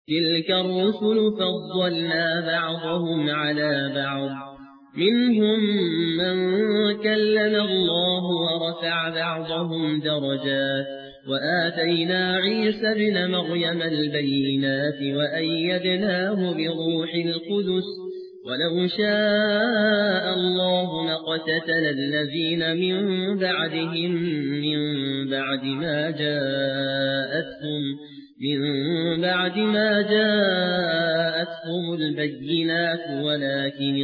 تلك الرسل فضلنا بعضهم على بعض منهم من كلم الله ورفع بعضهم درجات وآتينا عيسى ابن مريم البينات وأيدناه بروح القدس ولو شاء الله ما اقتتل الذين من بعدهم من بعد ما جاءتهم البينات ولكن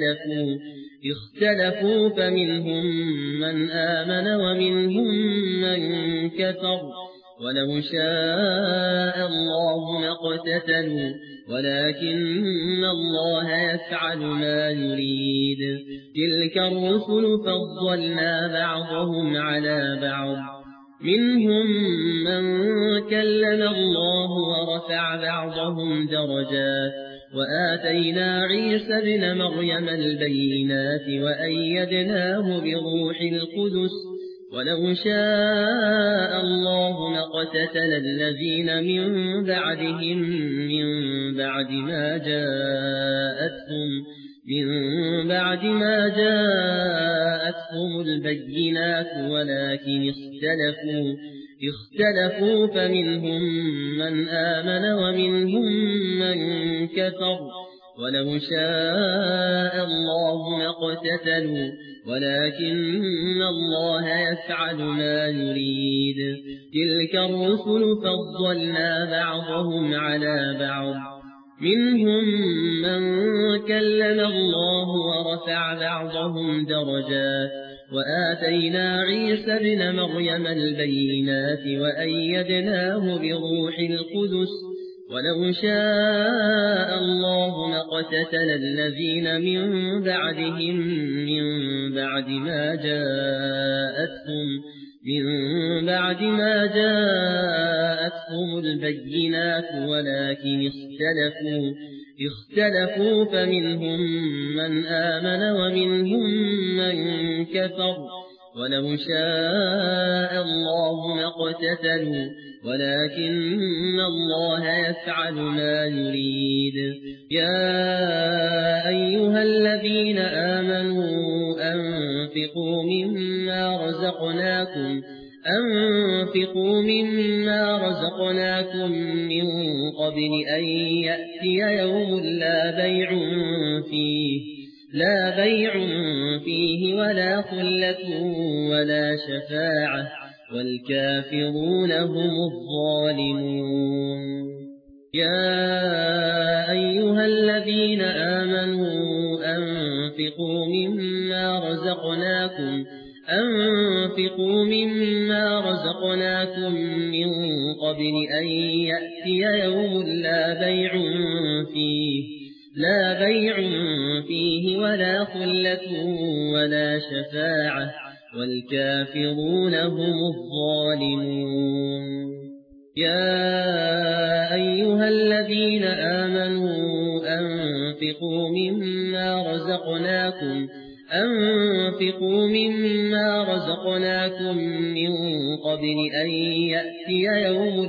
اختلفوا فمنهم من آمن ومنهم من كفر ولو شاء الله ما اقتتلوا ولكن الله يفعل ما يريد تلك الرسل فضلنا بعضهم على بعض منهم من كلم الله ورفع بعضهم درجات وآتينا عيسى ابن مريم البينات وأيدناه بروح القدس ولو شاء الله ما اقتتل الذين من بعدهم من بعد ما جاءتهم البينات ولكن اختلفوا فمنهم من آمن ومنهم من كفر ولو شاء الله ما اقتتلوا ولكن الله يفعل ما يريد تلك الرسل فضلنا بعضهم على بعض منهم من كلم الله ورفع بعضهم درجات وآتينا عيسى ابن مريم البينات وأيدناه بروح القدس ولو شاء الله ما اقتتل الذين من بعدهم من بعد ما جاءتهم البينات ولكن اختلفوا فمنهم من آمن ومنهم من كفر ولو شاء الله ما اقتتلوا ولكن الله يفعل ما يريد يا أيها الذين آمنوا أنفقوا مما رزقناكم من قبل أن يأتي يوم لا بيع فيه ولا خلة ولا شفاعة والكافرون هم الظالمون يا أيها الذين آمنوا أنفقوا مما رزقناكم من قبل أن يأتي يوم لا بيع فيه ولا خلة ولا شفاعة والكافرون هم الظالمون يا أيها الذين آمنوا أنفقوا مما رزقناكم من قبل أن يأتي يوم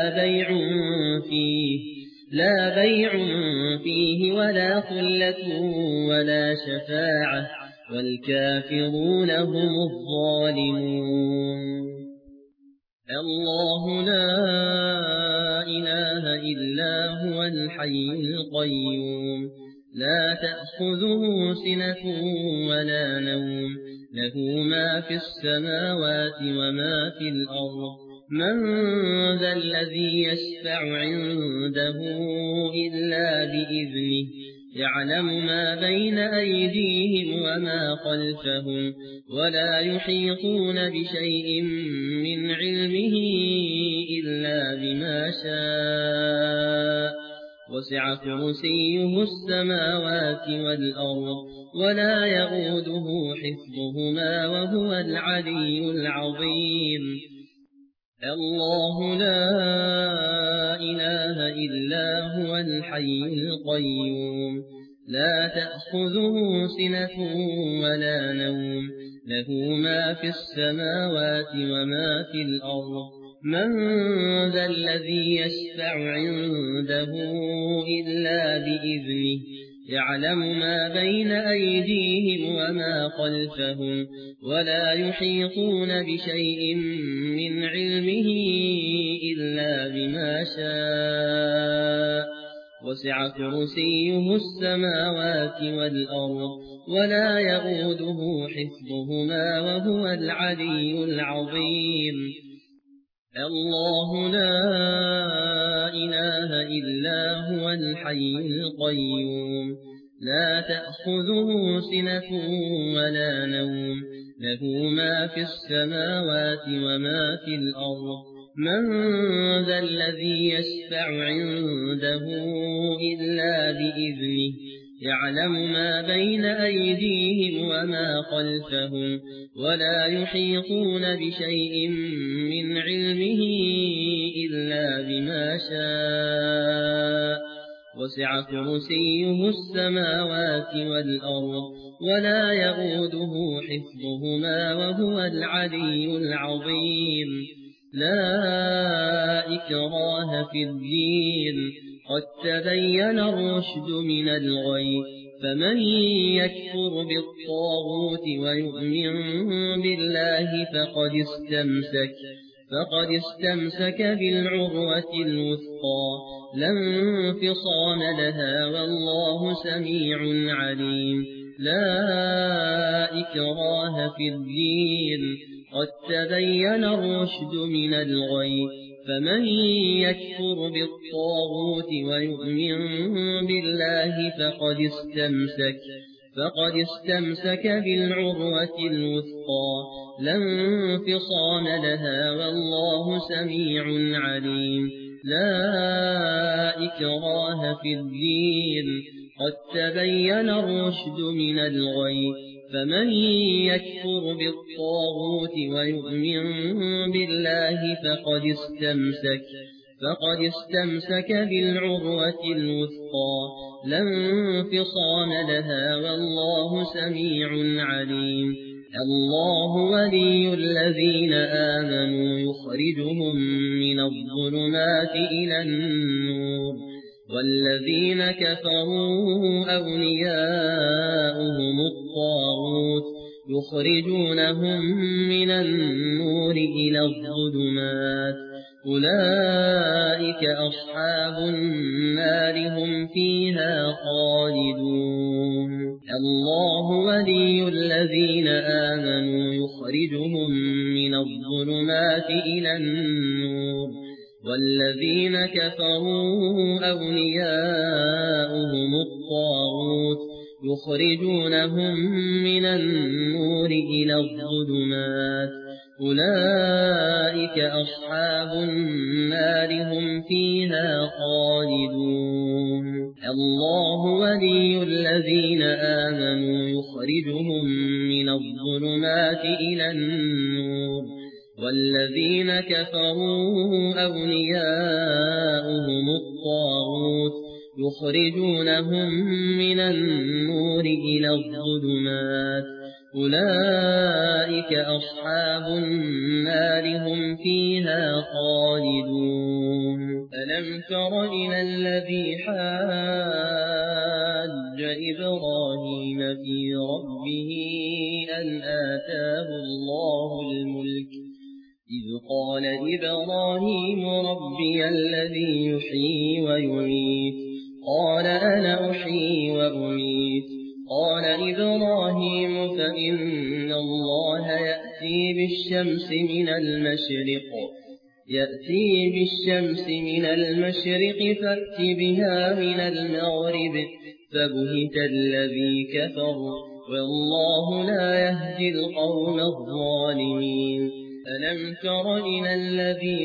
لا بيع فيه ولا خلة ولا شفاعة والكافرون هم الظالمون الله لا إله إلا هو الحي القيوم لا تأخذه سنة ولا نوم له ما في السماوات وما في الأرض من ذا الذي يشفع عنده إلا بإذنه يعلم ما بين أيديهم وما خلفهم ولا يحيطون بشيء من علمه إلا بما شاء وسع كرسيه السماوات والأرض ولا يئوده حفظهما وهو العلي العظيم الله لا إله إلا هو الحي القيوم لا تأخذه سنة ولا نوم له ما في السماوات وما في الأرض من ذا الذي يشفع عنده إلا بإذنه يعلم ما بين أيديهم وما خلفهم ولا يحيطون بشيء من علمه إلا بما شاء وسع كرسيه السماوات والأرض ولا يئوده حفظهما وهو العلي العظيم الله لا إله إلا هو الحي القيوم لا تأخذه سنة ولا نوم له ما في السماوات وما في الأرض من ذا الذي يشفع عنده إلا بإذنه يعلم ما بين أيديهم وما خلفهم ولا يحيطون بشيء من علمه إلا بما شاء وسع كرسيه السماوات والأرض ولا يئوده حفظهما وهو العلي العظيم لا إكراه في الدين قد تبين الرشد من الغي فمن يكفر بالطاغوت ويؤمن بالله فقد استمسك بالعروة الوثقى لا انفصام لها والله سميع عليم لا إكراه في الدين قد تبين الرشد من الغي فمن يكفر بالطاغوت ويؤمن بالله فقد استمسك بالعروة الوثقى لا انفصام لها والله سميع عليم لا إكراه في الدين قد تبين الرشد من الغي فمن يكفر بالطاغوت ويؤمن بالله فقد استمسك بالعروة الوثقى لا انفصام لها والله سميع عليم الله ولي الذين آمنوا يخرجهم من الظلمات إلى النور والذين كفروا أولياؤهم الطاغوت يخرجونهم من النور إلى الظلمات أولئك أصحاب النار هم فيها خالدون الله ولي الذين آمنوا يخرجهم من الظلمات إلى النور والذين كفروا أولياؤهم الطاغوت يخرجونهم من النور إلى الظلمات أولئك أصحاب النار هم فيها خالدون الله ولي الذين آمنوا يخرجهم من الظلمات إلى النور والذين كفروا أولياؤهم الطاغوت يخرجونهم من النور إلى الظلمات أولئك أصحاب النار هم فيها خالدون ألم تر إلى الذي حاج إبراهيم في ربه أن آتاه الله الملك إذ قال إبراهيم ربي الذي يحيي ويميت قال أنا أحيي وأميت قال إبراهيم فإن الله يأتي بالشمس من المشرق فأت بها من المغرب فبهت الذي كفر والله لا يهدي القوم الظالمين ألم تر إلى الذي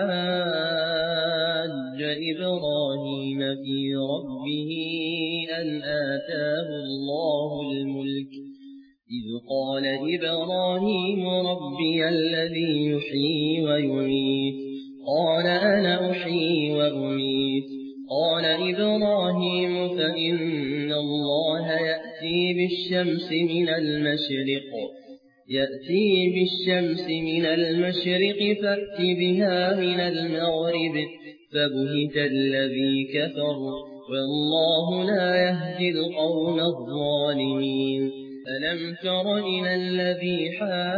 حاج إبراهيم في ربه أن آتاه الله الملك إذ قال إبراهيم ربي الذي يحيي ويميت قال أنا أحيي وأميت قال إبراهيم فإن الله يأتي بالشمس يأتي بالشمس من المشرق فأت بها من المغرب فبهت الذي كفر والله لا يهدي القوم الظالمين. ألم تر إلى الذي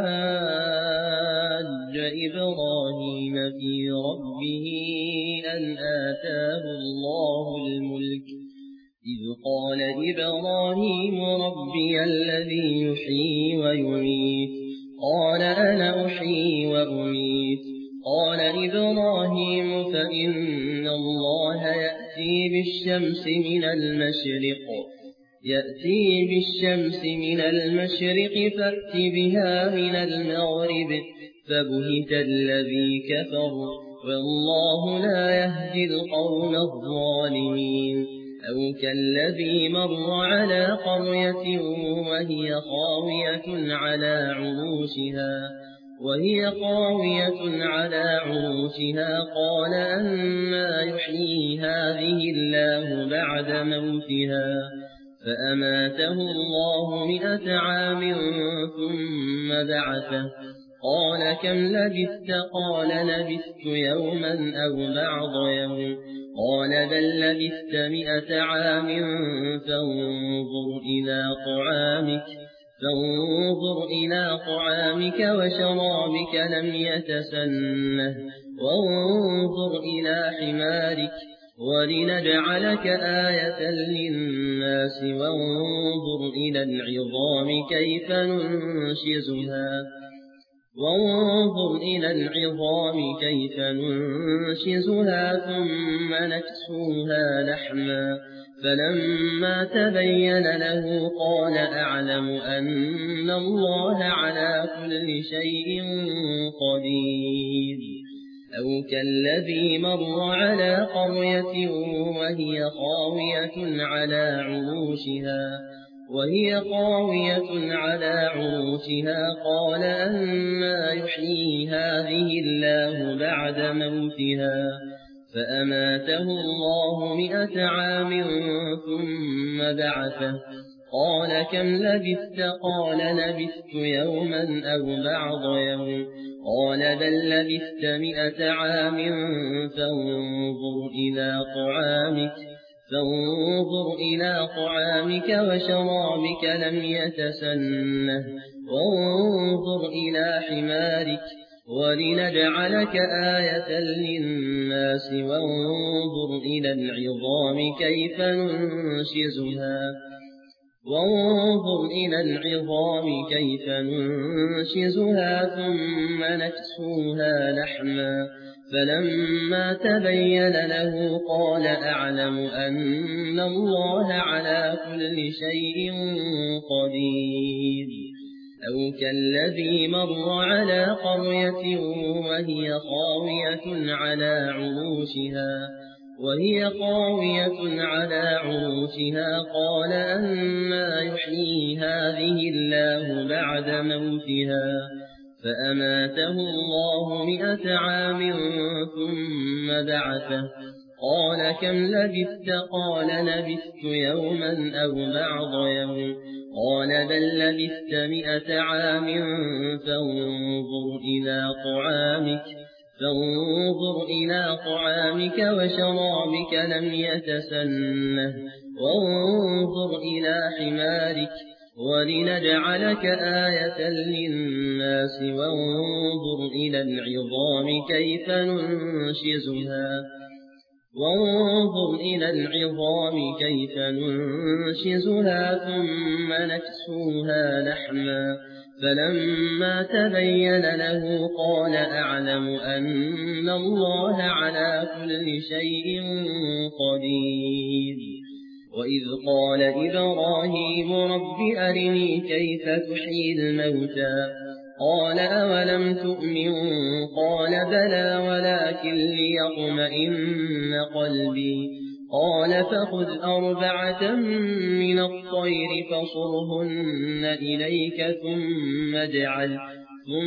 حاج إبراهيم في ربه أن آتاه الله الملك إذ قال إبراهيم ربي الذي يحيي ويميت قال أنا أحيي وأميت قال إبراهيم فإن الله يأتي بالشمس من المشرق فأت بها من المغرب فبهت الذي كفر والله لا يهدي القوم الظالمين. أو كالذي مر على قرية وهي خاوية على عروشها قال أنى يحيي هذه الله بعد موتها فأماته الله 100 عام ثم بعثه قال كم لبثت قال لبثت يوما أو بعض يوم قال بل لبثت 100 عام فانظر إلى طعامك وشرابك لم يتسنه وانظر إلى حمارك ولنجعلك آية للناس وانظر إلى العظام كيف ننشزها ثم نكسوها لحما فلما تبين له قال أعلم أن الله على كل شيء قدير. أو كالذي مر على قرية وهي خاوية على عروشها قال أنى يحيي هذه الله بعد موتها فأماته الله 100 عام ثم بعثه قال كم لبثت قال لبثت يوما أو بعض يوم قال بل لبثت 100 عام فانظر إلى طعامك وشرابك لم يتسنه وانظر إلى حمارك ولنجعلك آية للناس وانظر إلى العظام كيف ننشزها ثم نكسوها لحما فلما تبين له قال أعلم أن الله على كل شيء قدير. أو كالذي مر على قرية وهي خاوية على عروشها قال أنى يحيي هذه الله بعد موتها فأماته الله 100 عام ثم بعثه قال كم لبثت قال لبثت يوما أو بعض يوم قال بل لبثت 100 عام فانظر إلى طعامك وشرابك لم يتسنه وانظر إلى حمارك ولنجعلك آية للناس وانظر إلى العظام كيف ننشزها ثم نكسوها لحما فلما تبين له قال أعلم أن الله على كل شيء قدير. وإذ قال إبراهيم رب أرني كيف تحيي الموتى قال أولم تؤمن قال بلى ولكن ليطمئن قلبي قال فخذ 4 من الطير فصرهن إليك ثم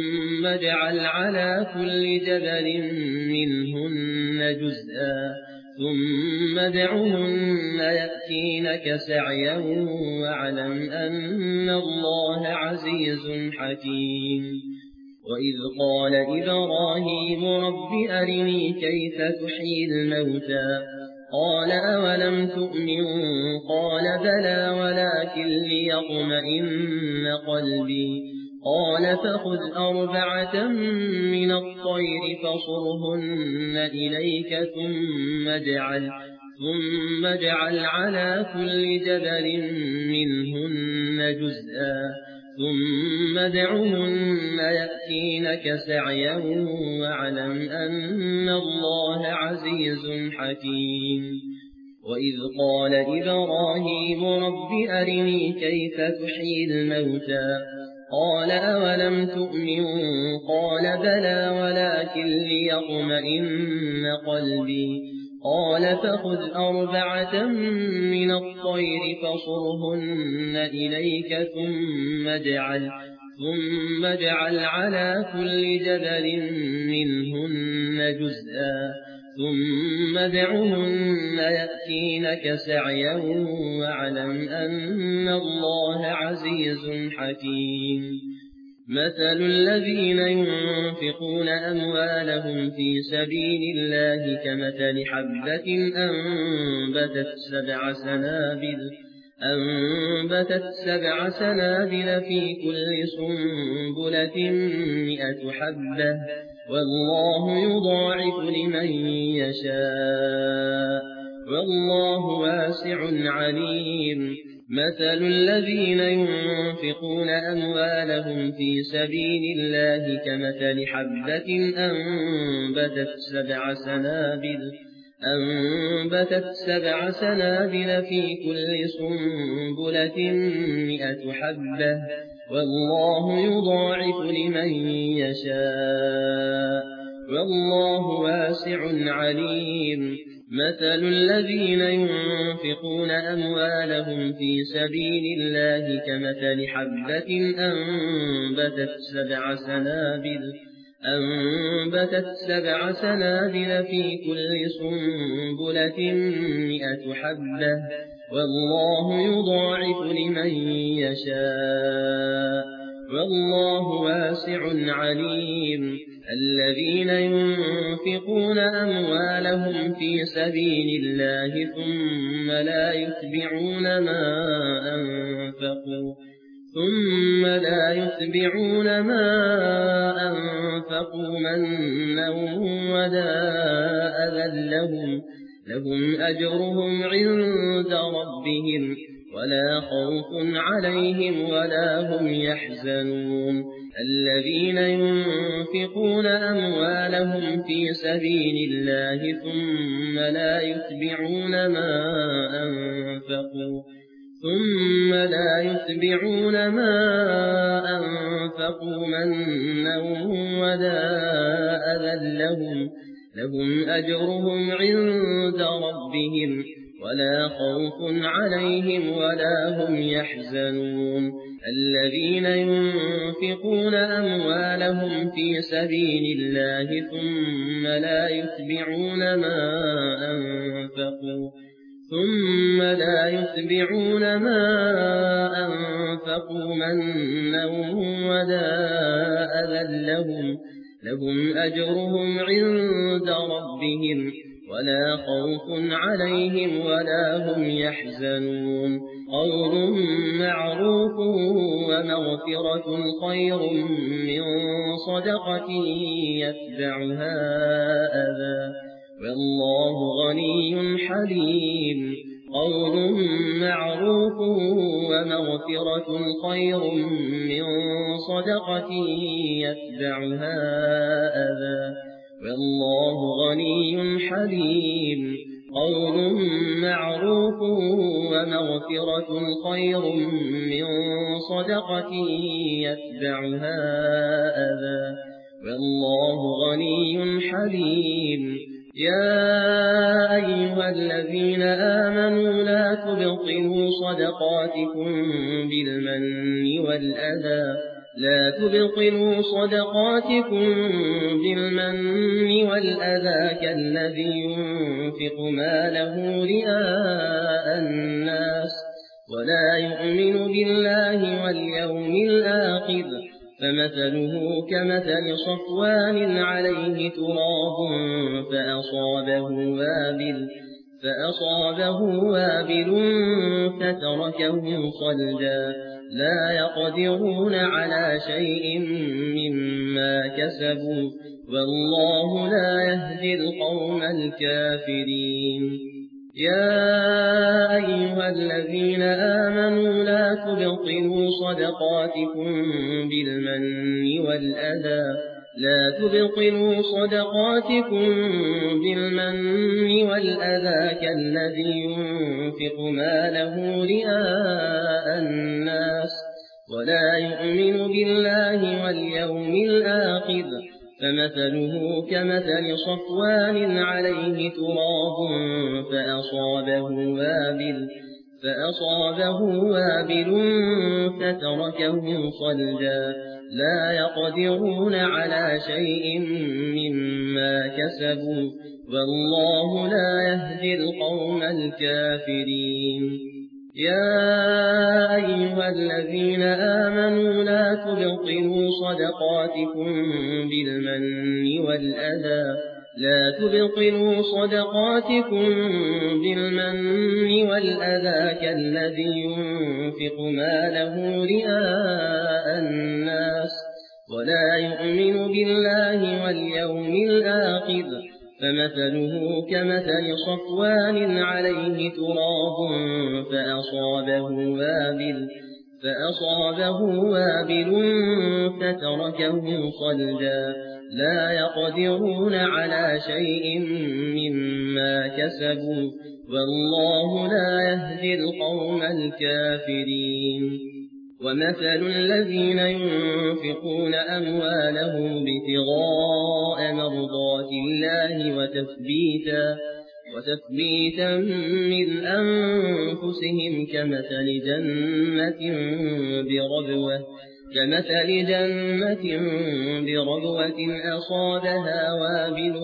اجعل على كل جبل منهن جزءا ثم ادعهن يأتينك سعيا واعلم أن الله عزيز حكيم وإذ قال إبراهيم رب أرني كيف تحيي الموتى قال أولم تؤمن قال بلى ولكن ليطمئن قلبي قال فخذ 4 من الطير فصرهن إليك ثم اجعل على كل جبل منهن جزءا ثم ادعهن يأتينك سعيا واعلم أن الله عزيز حكيم وإذ قال إبراهيم رب أرني كيف تحيي الموتى قال أولم تؤمن قال بلى ولكن ليطمئن قلبي قال فخذ 4 من الطير فصرهن إليك ثم اجعل على كل جبل منهن جزءا ثم ادعهن يأتينك سعيا واعلم أن الله عزيز حكيم مثل الذين ينفقون أموالهم في سبيل الله كمثل حبة أنبتت 7 سنابل في كل سنبلة 100 حبة والله يضاعف لمن يشاء والله واسع عليم مثل الذين ينفقون أموالهم في سبيل الله كمثل حبة أنبتت 7 سنابل في كل سنبلة 100 حبة والله يضاعف لمن يشاء والله واسع عليم مثل الذين ينفقون أموالهم في سبيل الله كمثل حبة أنبتت 7 سنابل في كل سنبلة 100 حبة والله يضاعف لمن يشاء والله واسع عليم الذين ينفقون أموالهم في سبيل الله ثم لا يتبعون ما أنفقوا منا ولا أذى لهم أجرهم عند ربهم ولا خوف عليهم ولا هم يحزنون الذين ينفقون أموالهم في سبيل الله ثم لا يتبعون ما أنفقوا منا ولا أذى لهم أجرهم عند ربهم ولا خوف عليهم ولا هم يحزنون الذين ينفقون أموالهم في سبيل الله ثم لا يتبعون ما أنفقوا منا ولا أذى لهم أجرهم عند ربهم ولا خوف عليهم ولا هم يحزنون قول معروف ومغفرة خير من صدقة يتبعها أذى والله غني حليم قول معروف ومغفرة خير من صدقة يتبعها أذى والله غني حليم قول معروف ومغفرة خير من صدقة يتبعها أذى والله غني حليم يا أيها الذين آمنوا لا تبطلوا صدقاتكم بالمن والأذى لا تبطلوا صدقاتكم بالمن والأذى كالذي ينفق ماله رئاء الناس ولا يؤمن بالله واليوم الآخر فمثله كمثل صفوان عليه تراب فأصابه وابل فتركه صلدا لا يقدرون على شيء مما كسبوا والله لا يهدي القوم الكافرين. يا أيها الذين آمنوا لا تبطلوا صدقاتكم بالمن والأذى كالذي ينفق ماله رئاء الناس ولا يؤمن بالله واليوم الآخر فمثله كمثل صفوان عليه تراب فأصابه وابل فتركه صلدا لا يقدرون على شيء مما كسبوا والله لا يهدي القوم الكافرين. يا أيها الذين آمنوا لا تبطلوا صدقاتكم بالمن والأذى كالذي ينفق ماله رئاء الناس ولا يؤمن بالله واليوم الآخر فمثله كمثل صفوان عليه تراب فأصابه وابل فتركه صلدا لا يقدرون على شيء مما كسبوا والله لا يهدي القوم الكافرين. ومثل الذين ينفقون أموالهم ابتغاء مرضات الله وتثبيتا من أنفسهم كمثل جنة بربوة أصابها وابل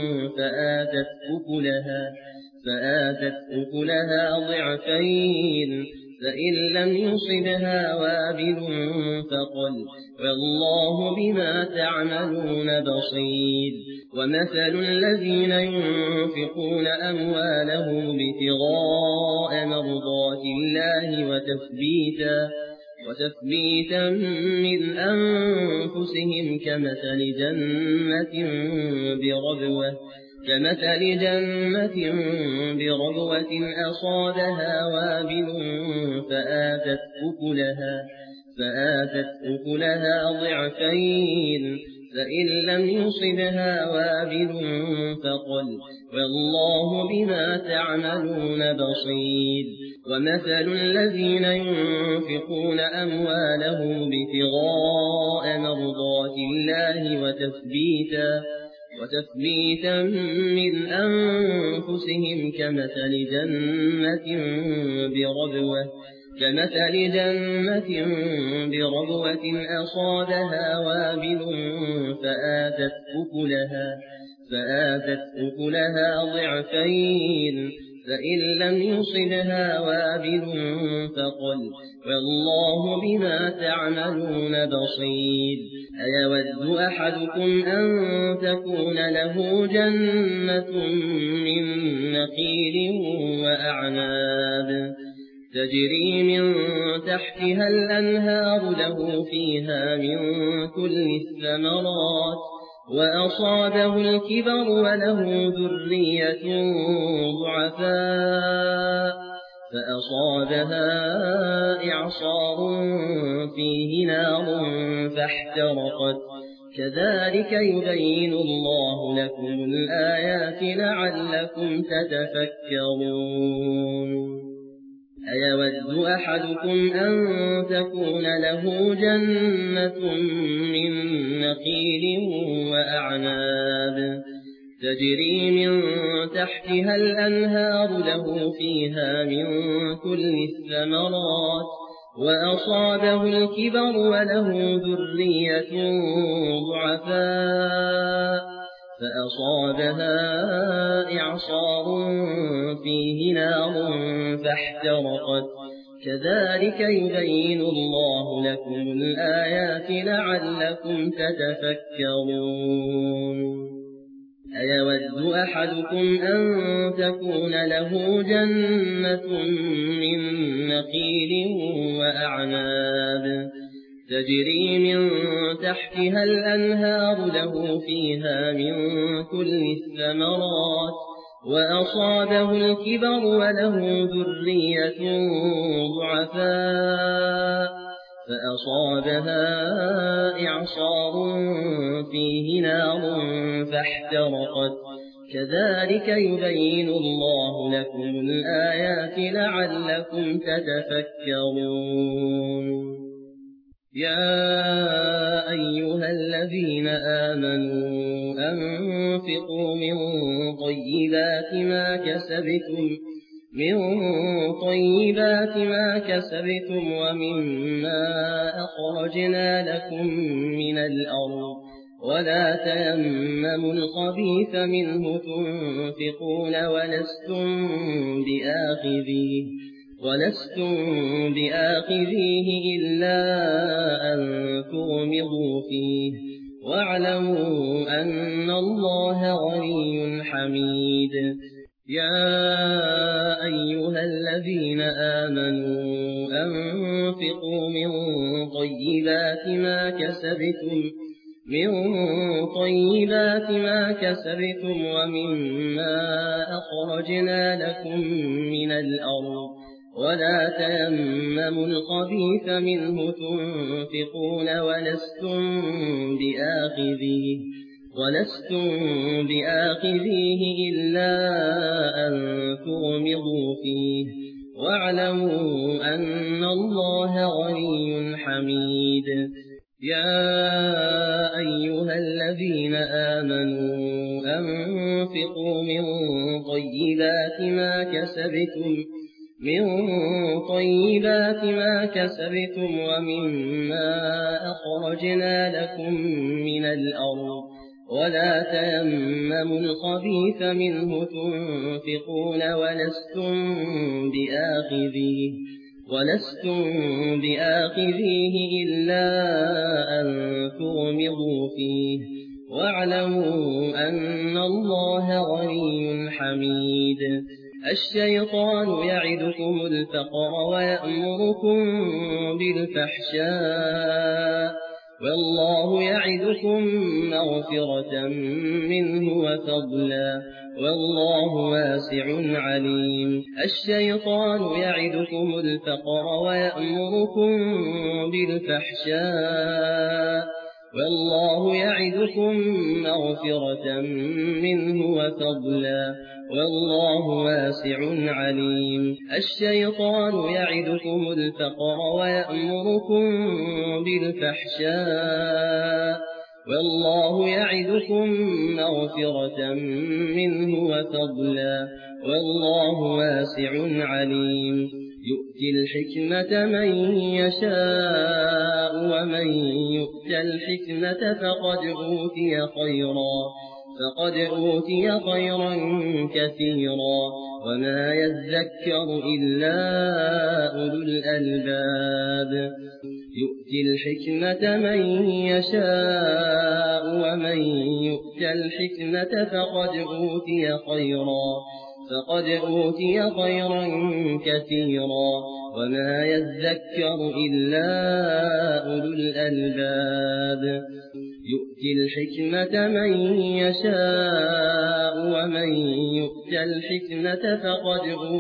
فآتت أكلها ضعفين فإن لم يصبها وابل فقل والله بما تعملون بصير. ومثل الذين ينفقون أموالهم ابتغاء مرضات الله وتثبيتا من أنفسهم كمثل جنة بربوة أصابها وابل فآتت أكلها ضعفين فإن لم يصبها وابل فقل والله بما تعملون بصير. ومثل الذين ينفقون أموالهم ابتغاء مرضات الله وتثبيتا من أنفسهم كمثل جنة بربوة أصابها وابل فآتت أكلها ضعفين فإن لم يصبها وابل فقل والله بما تعملون بصير. أيود أحدكم أن تكون له جنة من نخيل وأعناب تجري من تحتها الأنهار له فيها من كل الثمرات وأصابه الكبر وله ذرية ضعفاء فأصابها إعصار فيه نار فاحترقت كذلك يبين الله لكم الآيات لعلكم تتفكرون. أيود أحدكم أن تكون له جنة من نخيل وأعناب تجري من تحتها الأنهار له فيها من كل الثمرات وأصابه الكبر وله ذرية ضعفاء فأصابها إعصار فيه نار فاحترقت كذلك يبين الله لكم الآيات لعلكم تتفكرون أيود أحدكم أن تكون له جنة من نخيل وأعناب تجري من تحتها الأنهار له فيها من كل الثمرات وأصابه الكبر وله ذرية ضعفاء فأصابها إعصار فيه نار فاحترقت كذلك يبين الله لكم الآيات لعلكم تتفكرون يا أيها الذين آمنوا أنفقوا من طيبات ما كسبتم ومما أخرجنا لكم من الأرض ولا تيمموا الخبيث منه تنفقون ولستم بآخذيه إلا أن تغمضوا فيه واعلموا أن الله غني حميد يا أيها الذين آمنوا أنفقوا من طيبات ما كسبتم ومما أخرجنا لكم من الأرض ولا تيمموا الخبيث منه تنفقون ولستم بآخذيه إلا أن تغمضوا فيه واعلموا أن الله غني حميد يا أيها الذين آمنوا أنفقوا من طيبات ما كسبتم ومما أخرجنا لكم من الأرض ولا تيمموا الخبيث منه تنفقون ولستم بآخذيه إلا أن تغمضوا فيه واعلموا أن الله غني حميد الشيطان يعدكم الفقر ويأمركم بالفحشاء والله يعدكم مغفرة منه وفضلا والله واسع عليم الشيطان يعدكم الفقر ويأمركم بالفحشاء والله يعدكم مغفرة منه وفضلا والله واسع عليم الشيطان يعدكم الفقر ويأمركم بالفحشاء والله يعدكم مغفرة منه وفضلا والله واسع عليم يؤتي الحكمة من يشاء ومن يؤت الحكمة فقد أوتي خيرا كثيرا وما يذكر إلا أولو الألباب يؤتي الحكمة من يشاء ومن يؤت الحكمة فقد أوتي خيرا كثيرا وما يذكر إلا أولو الألباب يؤتي الحكمة من يشاء ومن يؤت الحكمة فقد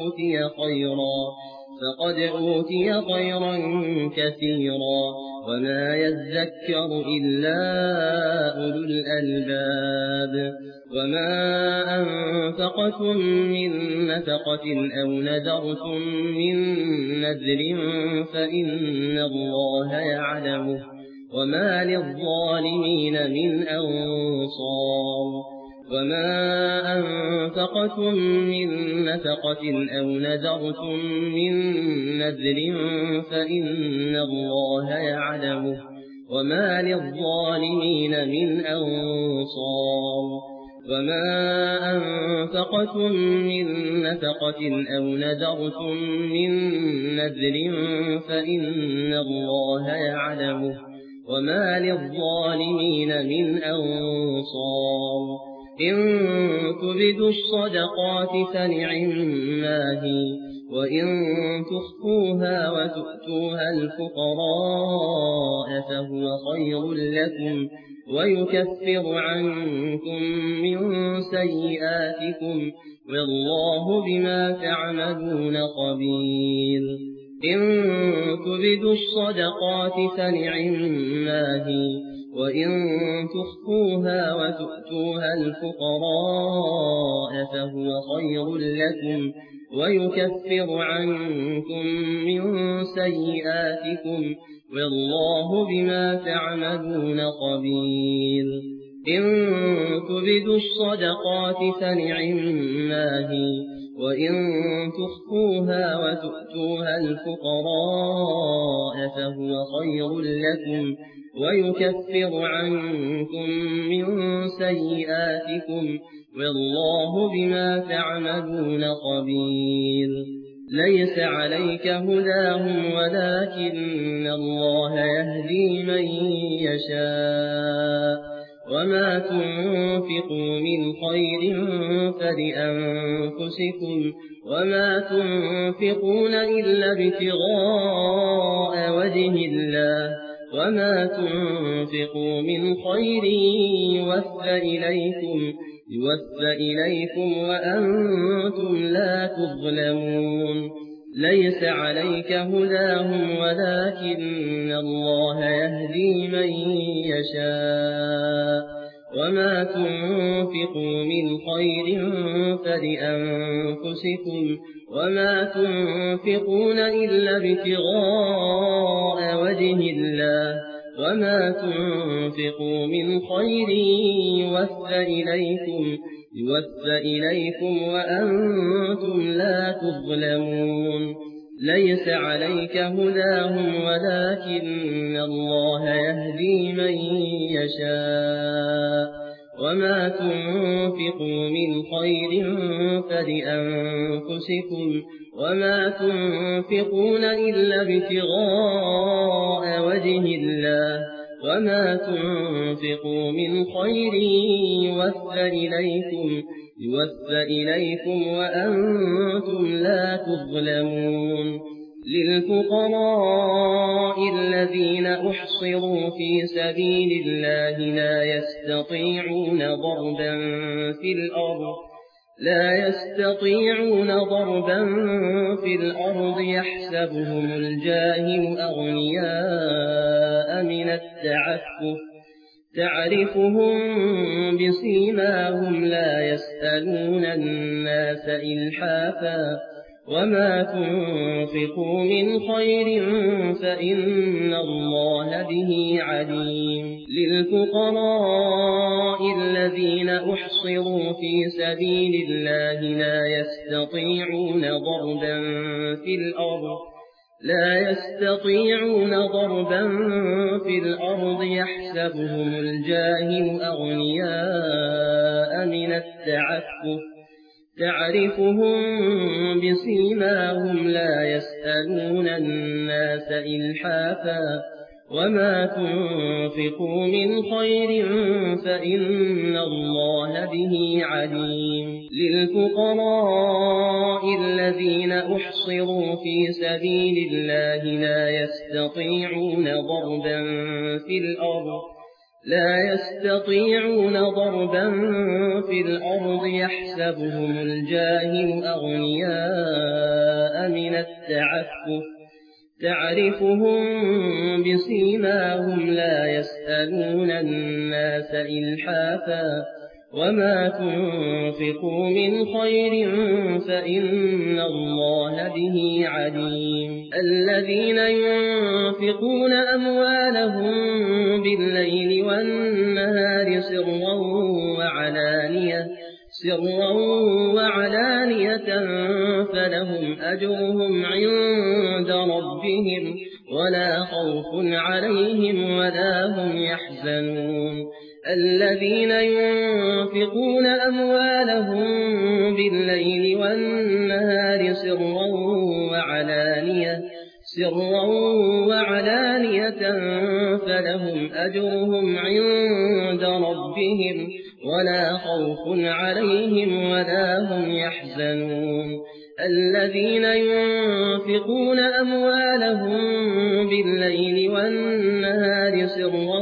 أوتي خيرا كثيرا وما يذكر إلا أولو الألباب وما أنفقتم من نفقة أو نذرتم من نذر فإن الله يعلمه وما للظالمين من أنصار وما أنفقتم من نفقة أو نذرتم من نذر فإن الله يعلمه وما للظالمين من أنصار وما أنفقتم من نفقة أو نذرتم من نذر فإن الله يعلمه وما للظالمين من أنصار إن تبدوا الصدقات فنعما هي وإن تخفوها وتؤتوها الفقراء فهو خير لكم ويكفر عنكم من سيئاتكم والله بما تعملون خبير إن تبدوا الصدقات فنعما هي وإن تخفوها وتؤتوها الفقراء فهو خير لكم ويكفر عنكم من سيئاتكم والله بما تعملون خبير إن تبدوا الصدقات فنعما هي وإن تخفوها وتؤتوها الفقراء فهو خير لكم ويكفر عنكم من سيئاتكم والله بما تعملون خبير ليس عليك هداهم ولكن الله يهدي من يشاء وما تنفقوا من خير فلأنفسكم وما تنفقون إلا ابتغاء وجه الله وما تنفقوا من خير يوفى إليكم وأنتم لا تظلمون ليس عليك هداهم ولكن الله يهدي من يشاء وما تنفقوا من خير فلأنفسكم وما تنفقون إلا ابتغاء وجه الله وما تنفقوا من خير يوفى إليكم وأنتم لا تظلمون ليس عليك هداهم ولكن الله يهدي من يشاء وما تنفقوا من خير فلأنفسكم وما تنفقون إلا ابتغاء وجه الله وما تنفقوا من خير يوفى إليكم وأنتم لا تظلمون للفقراء الذين أحصروا في سبيل الله لا يستطيعون ضربا في الأرض يحسبهم الجاهل أغنياء من التعفف تعرفهم بسيماهم لا يسألون الناس إلحافا وما تنفقوا من خير فإن الله به عليم للفقراء الذين أحصروا في سبيل الله لا يستطيعون ضربا في الأرض يحسبهم الجاهل أغنياء من التعفف تعرفهم بسيماهم لا يسألون الناس إلحافا وما تنفقوا من خير فإن الله به عليم للفقراء الذين أحصروا في سبيل الله لا يستطيعون ضربا في الأرض يحسبهم الجاهل أغنياء من التعفف تعرفهم بسيماهم لا يسألون الناس إلحافا وما تنفقوا من خير فإن الله به عليم الذين ينفقون أموالهم بالليل والنهار سرا وعلانية فلهم أجرهم عند ربهم ولا خوف عليهم ولا هم يحزنون الذين ينفقون أموالهم بالليل والنهار سرا وعلانية فلهم أجرهم عند ربهم ولا خوف عليهم ولا هم يحزنون الذين ينفقون أموالهم بالليل والنهار سرا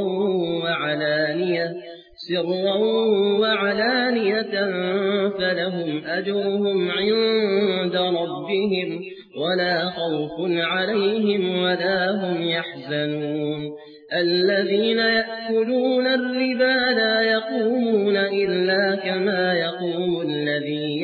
وعلانية فلهم أجرهم عند ربهم ولا خوف عليهم ولا هم يحزنون الذين يأكلون الربا لا يقومون إلا كما يقوم الذي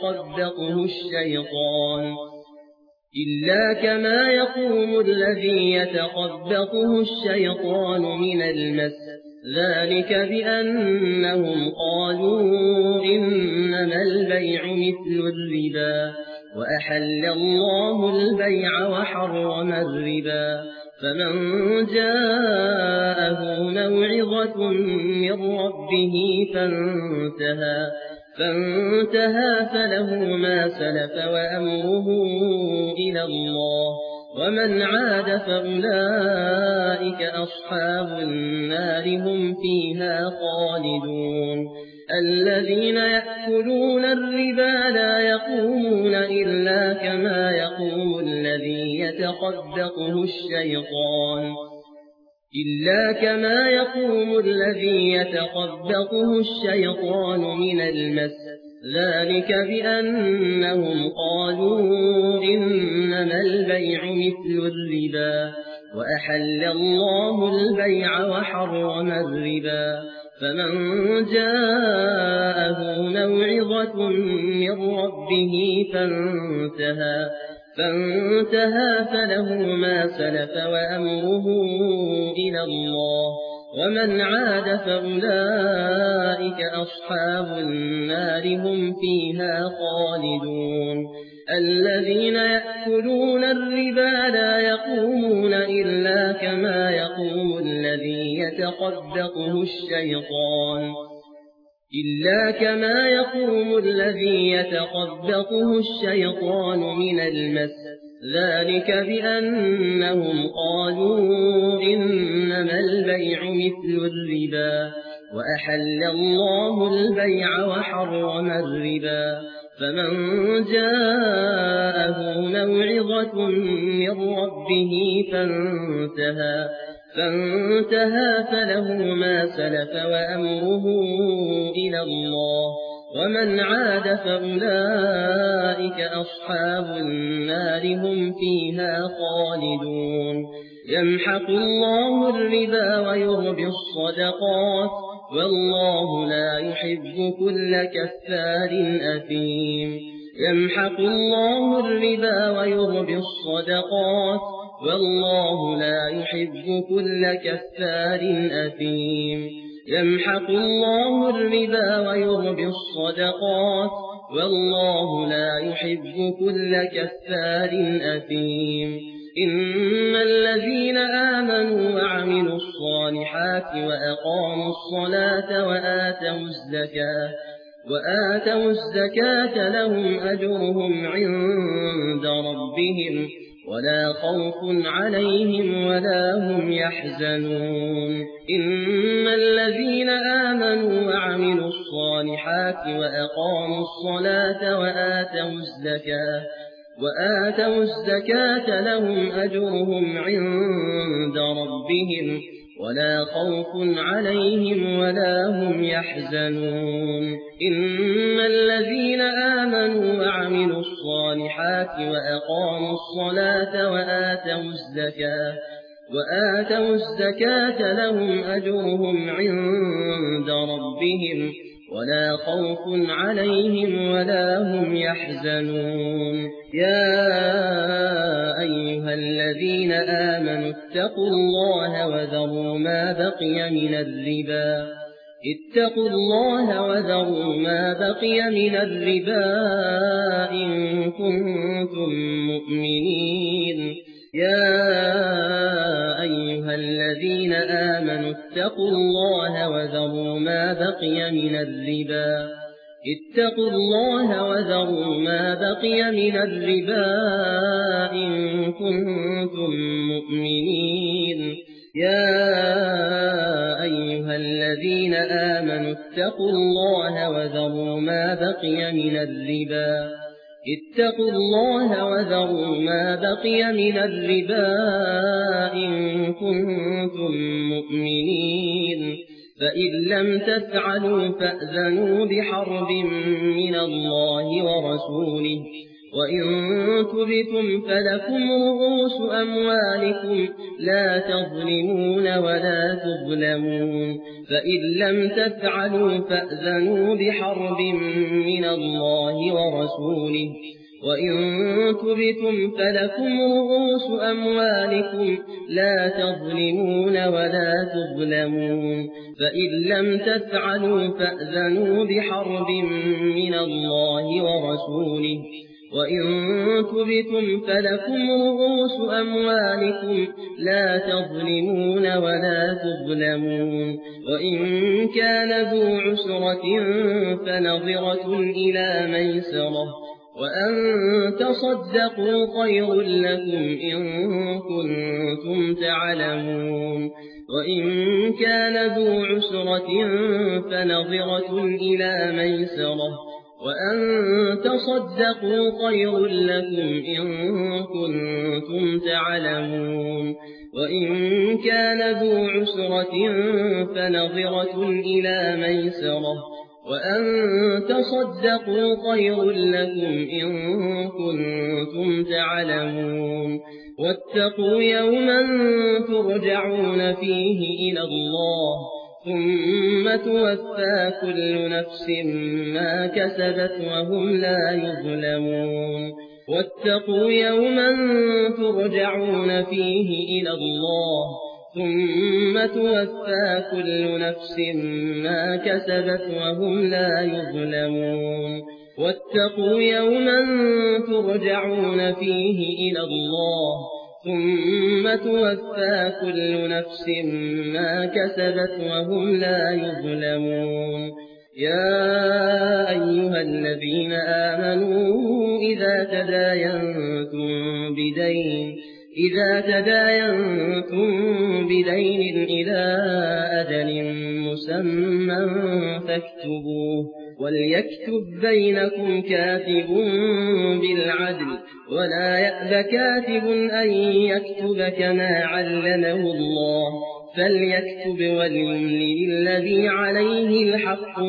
يتخبطه الشيطان من المس ذلك بأنهم قالوا إنما البيع مثل الربا وأحل الله البيع وحرم الربا فمن جاءه موعظة من ربه فانتهى فله ما سلف وأمره إلى الله ومن عاد فأولئك أصحاب النار هم فيها خالدون الذين يأكلون الربا لا يقومون إلا كما يقوم الذي يتخبطه الشيطان من المس ذلك بأنهم قالوا إنما البيع مثل الربا وأحل الله البيع وحرم الربا فمن جاءه موعظة من ربه فانتهى فله ما سلف وأمره إلى الله ومن عاد فأولئك أصحاب النار هم فيها خالدون الذين يأكلون الربا لا يقومون إلا كما يقوم الذي يتخبطه الشيطان من المس ذلك بأنهم قالوا إنما البيع مثل الربا وأحل الله البيع وحرم الربا فمن جاءه موعظة من ربه فانتهى فله ما سلف وأمره إلى الله ومن عاد فأولئك أصحاب النار هم فيها خالدون يمحق الله الربا ويربي الصدقات والله لا يحب كل كفار أثيم يمحق الله الربا ويربي الصدقات والله لا يحب كل كفار أثيم يمحق الله الربا ويربي الصدقات والله لا يحب كل كفار أثيم إن الذين آمنوا وعملوا الصالحات وأقاموا الصلاة وآتوا الزكاة لهم أجرهم عند ربهم ولا خوف عليهم ولا هم يحزنون إن الذين آمنوا وعملوا الصالحات وأقاموا الصلاة وآتوا الزكاة لهم أجرهم عند ربهم ولا خوف عليهم ولا هم يحزنون إن الذين آمنوا وعملوا الصالحات وأقاموا الصلاة وآتوا الزكاة لهم أجرهم عند ربهم ولا خوف عليهم ولا هم يحزنون يا أيها الذين آمنوا اتقوا الله وذروا ما بقي من الربا إن كنتم مؤمنين يا أيها الذين آمنوا اتقوا الله وذروا ما بقي من الربا إن كنتم مؤمنين يا أيها الذين آمنوا اتقوا الله وذروا ما بقي من الربا إن كنتم مؤمنين فإن لم تفعلوا فأذنوا بحرب من الله ورسوله وإن تبتم فلكم رؤوس أموالكم لا تظلمون ولا تظلمون فإن لم تفعلوا فأذنوا بحرب من الله ورسوله وإن تبتم فلكم رؤوس أموالكم لا تظلمون ولا تظلمون فإن لم تفعلوا فأذنوا بحرب من الله ورسوله وإن تبتم فلكم رؤوس أموالكم لا تظلمون ولا تظلمون وإن كان ذو عسرة فنظرة إلى ميسرة وأن تصدقوا خير لكم إن كنتم تعلمون وإن كان ذو عسرة فنظرة إلى ميسرة وأن تصدقوا خير لكم إن كنتم تعلمون وإن كان ذو عسرة فنظرة إلى ميسرة وأن تصدقوا خير لكم إن كنتم تعلمون واتقوا يوما ترجعون فيه إلى الله ثم توفى كل نفس ما كسبت وهم لا يظلمون واتقوا يوما ترجعون فيه إلى الله ثم توفى كل نفس ما كسبت وهم لا يظلمون واتقوا يوما ترجعون فيه إلى الله ثم توفى كل نفس ما كسبت وهم لا يظلمون يا أيها الذين آمنوا إذا تداينتم بدين إلى أجل مسمى فاكتبوه وليكتب بينكم كاتب بالعدل ولا يأب كاتب أن يكتب كما علمه الله فليكتب وليملل الذي عليه الحق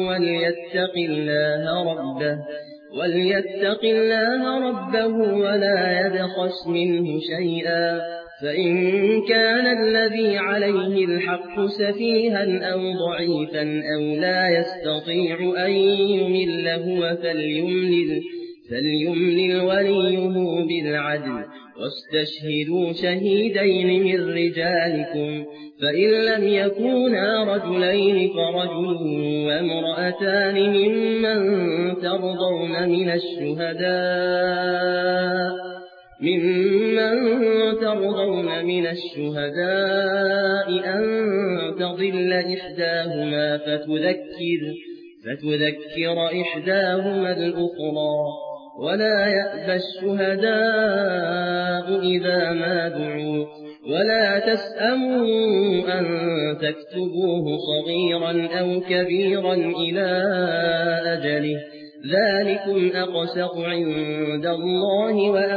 وليتق الله ربه ولا يبخس منه شيئا فإن كان الذي عليه الحق سفيها أو ضعيفا أو لا يستطيع أن يمل هو فليملل وليه بالعدل واستشهدوا شهيدين من رجالكم فإن لم يكونا رجلين فرجل وامرأتان ممن ترضون من الشهداء أن تضل إحداهما فتذكر إحداهما الأخرى ولا يأبى الشهداء إذا ما دعوا ولا تسأموا أن تكتبوه صغيرا أو كبيرا إلى أجله ذلكم أقسط عند الله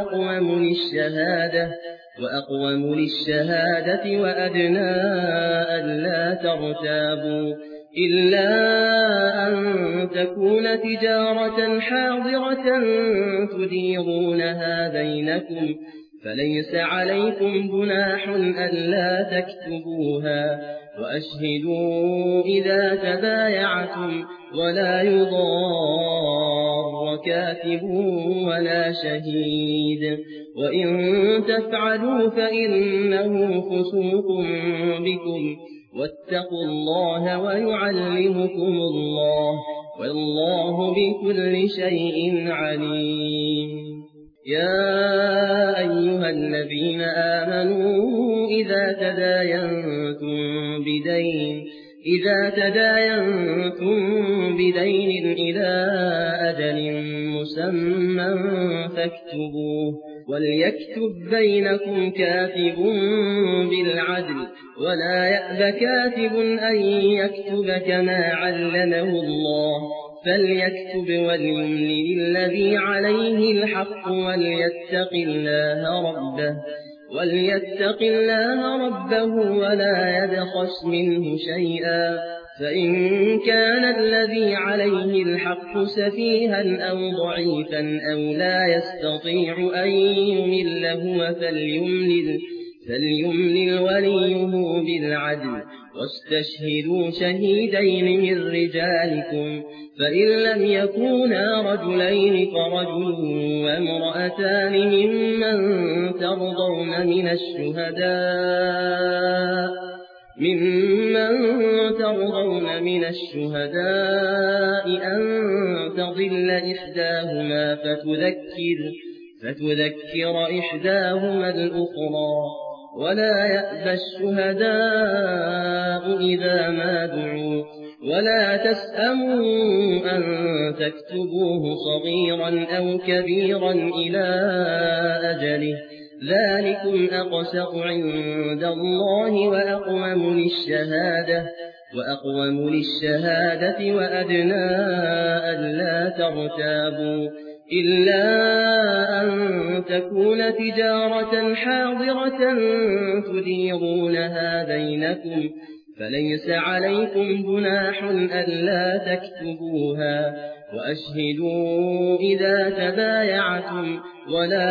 وأقوم للشهادة وأدنى ألا ترتابوا إلا أن تكون تجارة حاضرة تديرونها بينكم فليس عليكم جناح ألا تكتبوها، وأشهدوا إذا تبايعتم، ولا يضار كاتب ولا شهيد، وإن تفعلوا فإنه فسوق بكم، واتقوا الله ويعلمكم الله، والله بكل شيء عليم. يا أيها الذين آمنوا إذا تداينتم بدين إلى أجل مسمى فاكتبوه، وليكتب بينكم كاتب بالعدل، ولا يأب كاتب أن يكتب كما علمه الله، فليكتب وليملل الذي عليه الحق وليتق الله ربه ولا يبخس منه شيئا، فإن كان الذي عليه الحق سفيها أو ضعيفا أو لا يستطيع أن يمل هو فليملل وليه بالعدل، واستشهدوا شهيدين من رجالكم، فإن لم يكونا رجلين فرجل وامرأتان ممن ترضون من الشهداء أن تضل إحداهما فتذكر إحداهما الأخرى، ولا يأبى الشهداء إذا ما دعوا، ولا تسأموا أن تكتبوه صغيرا أو كبيرا إلى أجله، ذلكم أقسط عند الله وأقوم للشهادة وأدنى ألا ترتابوا، إلا أن تكون تجارة حاضرة تديرونها بينكم، فليس عليكم جناح ألا تكتبوها، وأشهدوا إذا تبايعتم، ولا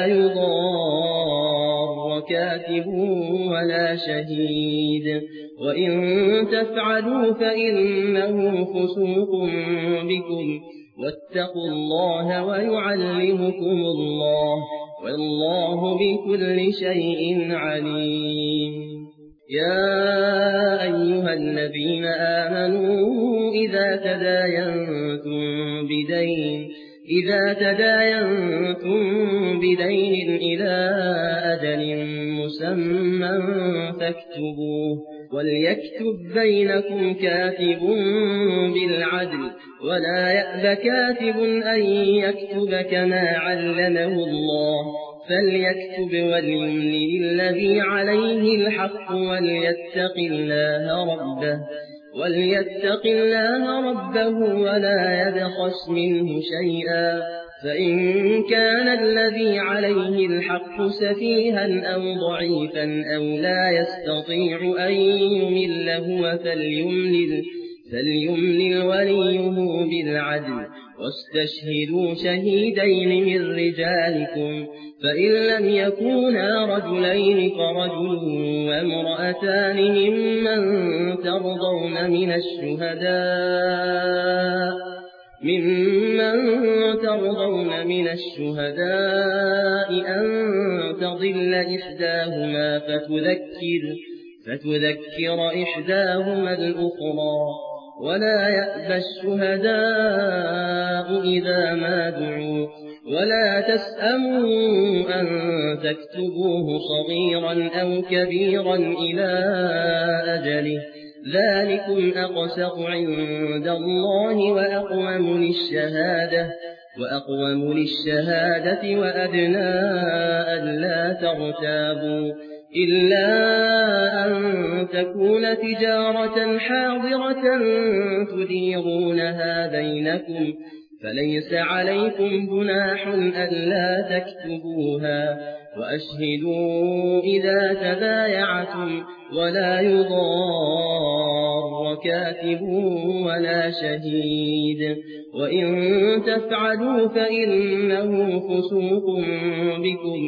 يضار كاتب ولا شهيد، وإن تفعلوا فإنه فسوق بكم، واتقوا الله ويعلمكم الله، والله بكل شيء عليم. يا أيها الذين آمنوا إذا تداينتم بدين إلى أجل مسمى فاكتبوه، وليكتب بينكم كاتب بالعدل، ولا يأب كاتب أن يكتب كما علمه الله، فليكتب وليملل الذي عليه الحق وليتق الله ربه ولا يبخس منه شيئا، فإن كان الذي عليه الحق سفيها أو ضعيفا أو لا يستطيع أن يمل هو فليملل وليه بالعدل، واستشهدوا شهيدين من رجالكم، فإن لم يكونا رجلين فرجل وامرأتان ممن ترضون من الشهداء أن تضل إحداهما فتذكر إحداهما الأخرى، ولا يأبى الشهداء إذا ما دعوا، ولا تسأموا أن تكتبوه صغيرا أو كبيرا إلى أجله، ذلكم أقسط عند الله وأقوم للشهادة وأدنى ألا ترتابوا، إلا أن تكون تجارة حاضرة تديرونها بينكم، فليس عليكم جناح ألا تكتبوها، وأشهدوا إذا تبايعتم، ولا يضار كاتب ولا شهيد، وإن تفعلوا فإنه فسوق بكم،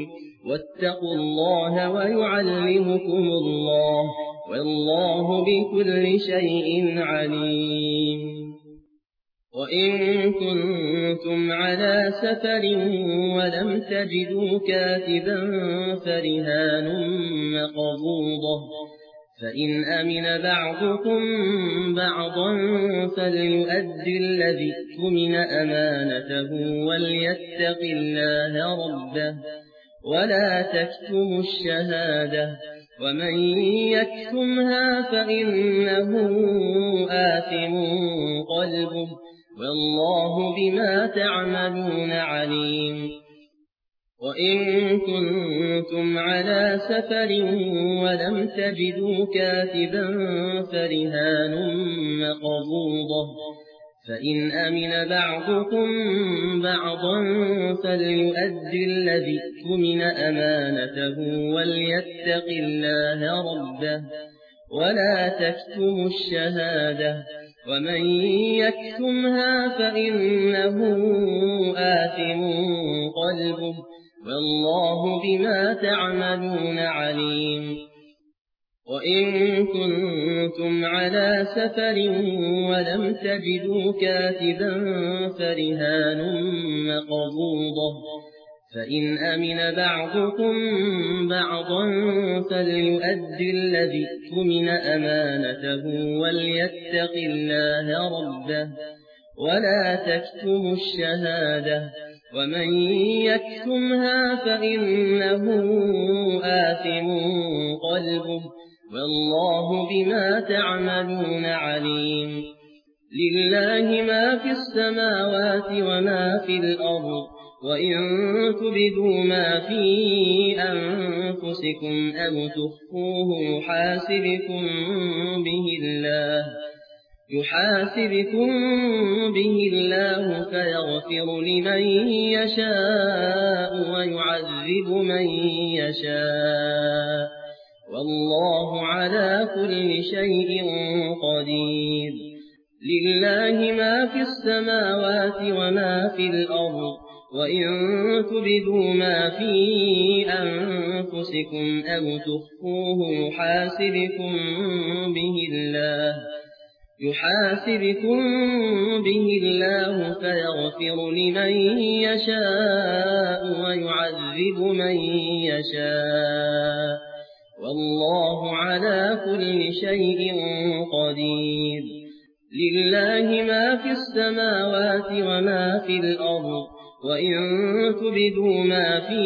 واتقوا الله ويعلمكم الله والله بكل شيء عليم. وإن كنتم على سفر ولم تجدوا كاتبا فرهان مقبوضة، فإن أمن بعضكم بعضا فليؤدي الذي اؤتمن أمانته وليتق الله ربه ولا تكتموا الشهادة، ومن يكتمها فإنه آثم قلبه والله بما تعملون عليم. وإن كنتم على سفر ولم تجدوا كاتبا فرهان مقبوضة، فإن أمن بعضكم بعضا فليؤدي الذي اؤتمن أمانته وليتق الله ربه ولا تكتموا الشهادة، ومن يكتمها فإنه آثم قلبه والله بما تعملون عليم. وإن كنتم على سفر ولم تجدوا كاتبا فرهان مقبوضة، فإن أمن بعضكم بعضا فليؤدي الذي اؤتمن أمانته وليتق الله ربه ولا تكتموا الشهادة، ومن يكتمها فإنه آثم قلبه والله بما تعملون عليم. لله ما في السماوات وما في الأرض، وإن تبدوا ما في أنفسكم أو تخفوه يحاسبكم به الله فيغفر لمن يشاء ويعذب من يشاء والله على كل شيء قدير. لله ما في السماوات وما في الأرض، وإن تبدوا ما في أنفسكم أو تخفوه يحاسبكم به الله فيغفر لمن يشاء ويعذب من يشاء والله على كل شيء قدير. لله ما في السماوات وما في الأرض، وإن تبدوا ما في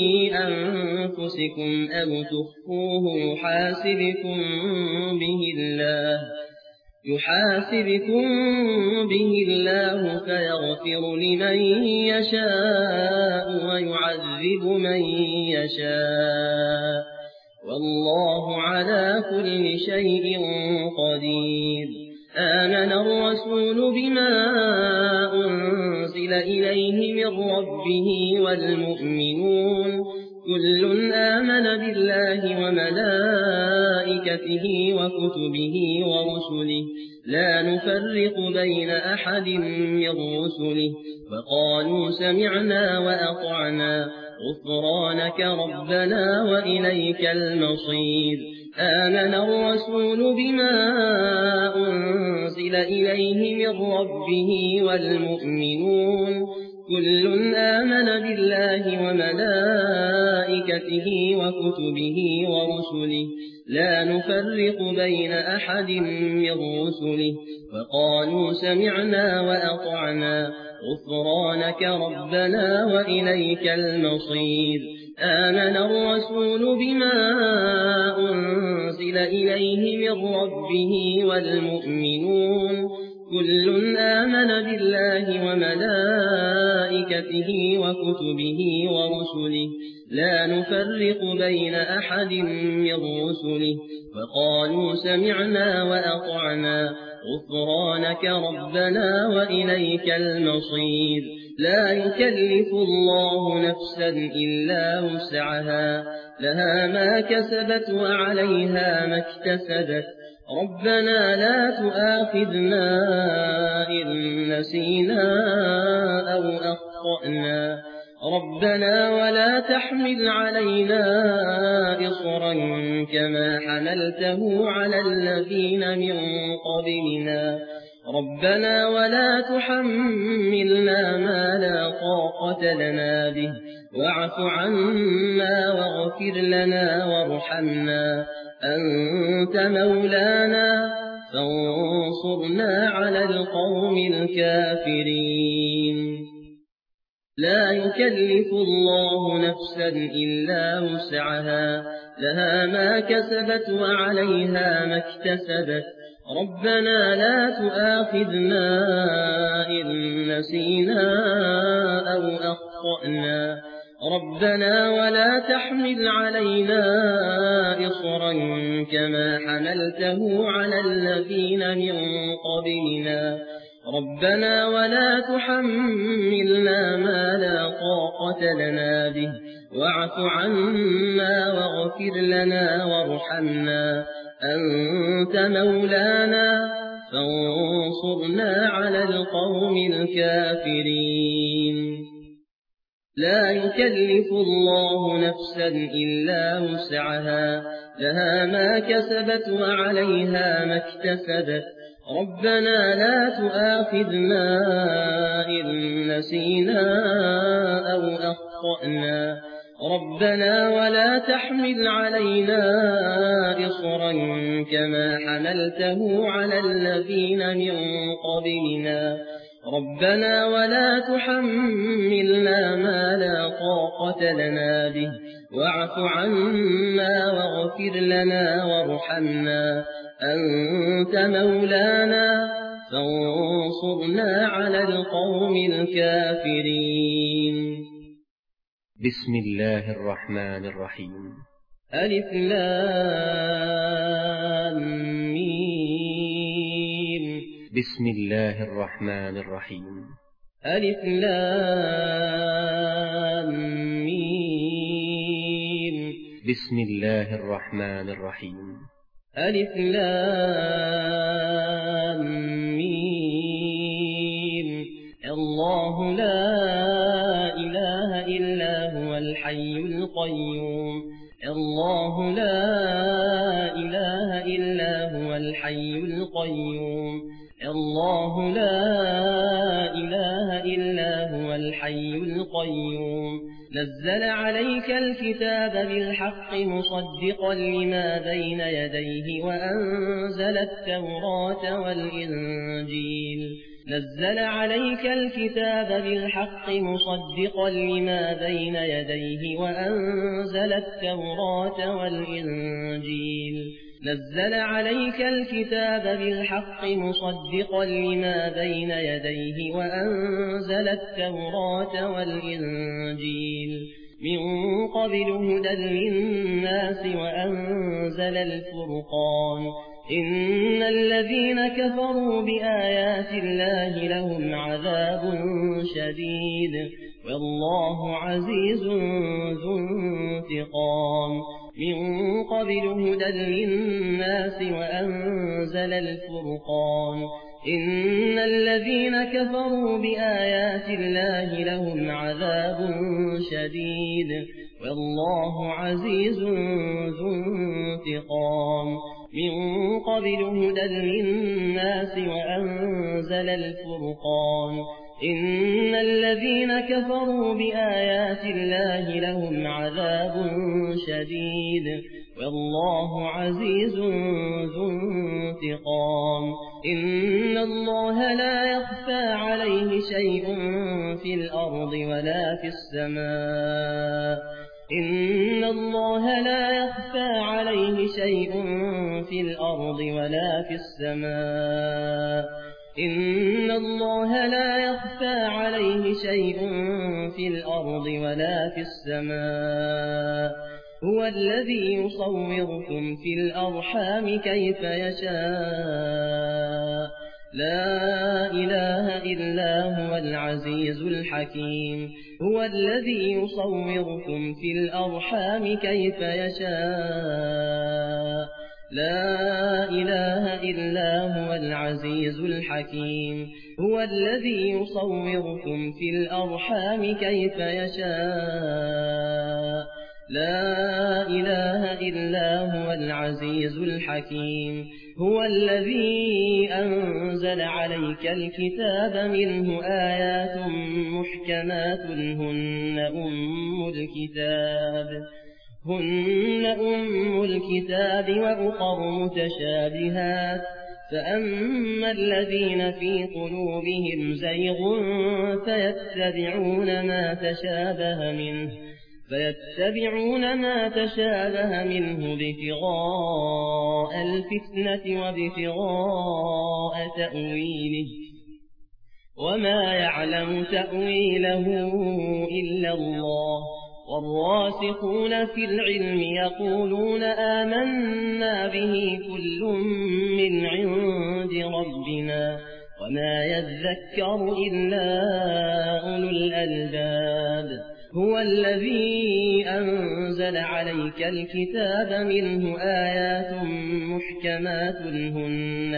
أنفسكم أو تخفوه يحاسبكم به الله فيغفر لمن يشاء ويعذب من يشاء والله على كل شيء قدير. آمن الرسول بما أنزل إليه من ربه والمؤمنون كل آمن بالله وملائكته وكتبه ورسله لا نفرق بين أحد من رسله وقالوا سمعنا وأطعنا غفرانك ربنا وإليك المصير. آمن الرسول بما أنزل إليه من ربه والمؤمنون كل آمن بالله وملائكته وكتبه ورسله لا نفرق بين أحد من رسله وقالوا سمعنا وأطعنا غفرانك ربنا وإليك المصير. آمن الرسول بما أنزل إليه من ربه والمؤمنون كل آمن بالله وملائكته وكتبه ورسله لا نفرق بين أحد من رسله وقالوا سمعنا وأطعنا غفرانك ربنا وإليك المصير. لا يكلف الله نفسا إلا وسعها لها ما كسبت وعليها ما اكتسبت ربنا لا تؤاخذنا إن نسينا أو أخطأنا ربنا ولا تحمل علينا إصرا كما حملته على الذين من قبلنا ربنا ولا تحملنا ما لا طاقة لنا به واعف عنا واغفر لنا وارحمنا أنت مولانا فانصرنا على القوم الكافرين لا يكلف الله نفسا إلا وسعها لها ما كسبت وعليها ما اكتسبت ربنا لا تؤاخذنا إن نسينا أو أخطأنا ربنا ولا تحمل علينا إصرا كما حملته على الذين من قبلنا ربنا ولا تحملنا ما لا طاقة لنا به واعف عنا واغفر لنا وارحمنا أنت مولانا فانصرنا على القوم الكافرين لا يكلف الله نفسا إلا وسعها لها ما كسبت وعليها ما اكتسبت ربنا لا تؤاخذنا إن نسينا أو أخطأنا ربنا ولا تحمل علينا إصرا كما حملته على الذين من قبلنا ربنا ولا تحملنا ما لا طاقة لنا به واعف عنا واغفر لنا وارحمنا أنت مولانا فانصرنا على القوم الكافرين بسم الله الرحمن الرحيم ألف لام ميم بسم الله الرحمن الرحيم ألف لام ميم بسم الله الرحمن الرحيم ألف لام ميم الله لا إله إلا هو الحي القيوم الله لا إله إلا هو الحي القيوم الله لا إله إلا هو الحي القيوم نزل عليك الكتاب بالحق مصدقا لما بين يديه وأنزل التوراة والإنجيل نزل عليك الكتاب بالحق مصدقا لما بين يديه وأنزل التوراة والإنجيل نزل عليك الكتاب بالحق مصدقا لما بين يديه وأنزل التوراة والإنجيل من قبل هدى للناس وأنزل الفرقان إن الذين كفروا بآيات الله لهم عذاب شديد والله عزيز ذو انتقام من قبل هدى للناس وأنزل الفرقان إن الذين كفروا بآيات الله لهم عذاب شديد والله عزيز ذو انتقام من قبل هدى للناس وأنزل الفرقان إن الذين كفروا بآيات الله لهم عذاب شديد والله عزيز ذو انتقام إن الله لا يخفى عليه شيء في الأرض ولا في السماء إن الله لا يخفى عليه شيء في الأرض ولا في السماء إن الله لا يخفى عليه شيء في الأرض ولا في السماء هو الذي يصوركم في الأرحام كيف يشاء لا إله إلا هو العزيز الحكيم هو الذي يصوركم في الأرحام كيف يشاء لا إله إلا هو العزيز الحكيم هو الذي يصوركم في الأرحام كيف يشاء لا إله إلا هو العزيز الحكيم هو الذي أنزل عليك الكتاب منه آيات محكمات هن أم الكتاب وأخر متشابهات فأما الذين في قلوبهم زيغ فيتبعون ما تشابه منه ابتغاء الفتنة وابتغاء تأويله وما يعلم تأويله إلا الله والراسخون في العلم يقولون آمنا به كل من عند ربنا وما يذكر إلا أولو الألباب هو الذي أنزل عليك الكتاب منه آيات محكمات هن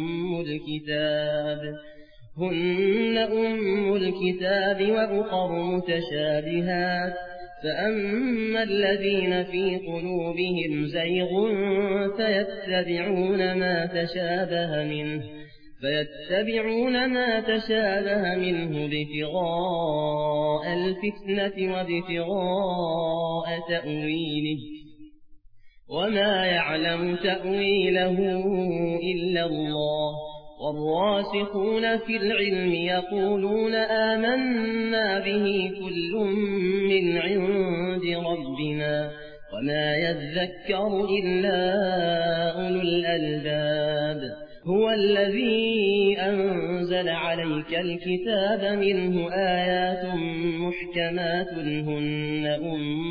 أم الكتاب وأخر متشابهات فأما الذين في قلوبهم زيغ فيتبعون ما تشابه منه ابتغاء الفتنة وابتغاء تأويله وما يعلم تأويله إلا الله والراسخون في العلم يقولون آمنا به كل من عند ربنا وما يذكر إلا أولو الألباب هو الذي أنزل عليك الكتاب منه آيات محكمات هن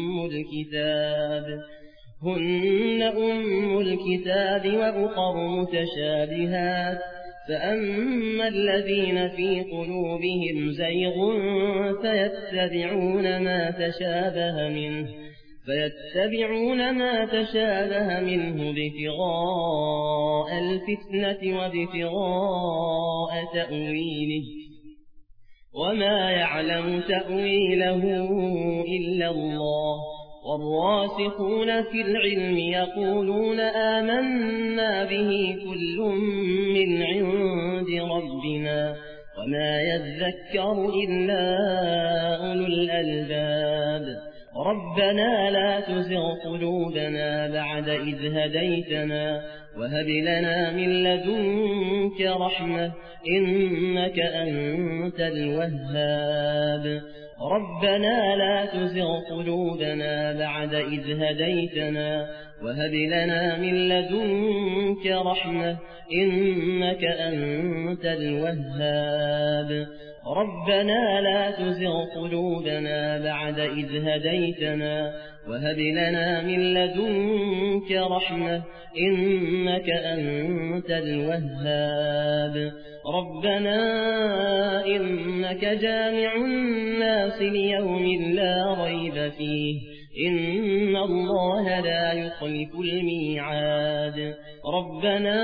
أم الكتاب وأخر متشابهات فأما الذين في قلوبهم زيغ فيتبعون ما تشابه منه ابتغاء الفتنة وابتغاء تأويله وما يعلم تأويله إلا الله والراسخون في العلم يقولون آمنا به كل من عند ربنا وما يذكر إلا أولو الألباب ربنا لا تزغ قلوبنا بعد إذ هديتنا وهب لنا من لدنك رحمة إنك أنت الوهاب ربنا لا تزغ قلوبنا بعد إذ هديتنا وهب لنا من لدنك رحمة إنك أنت الوهاب ربنا لا تزغ قلوبنا بعد إذ هديتنا وهب لنا من لدنك رحمة إنك أنت الوهاب ربنا إنك جامع الناس ليوم لا ريب فيه إن الله لا يخلف الميعاد ربنا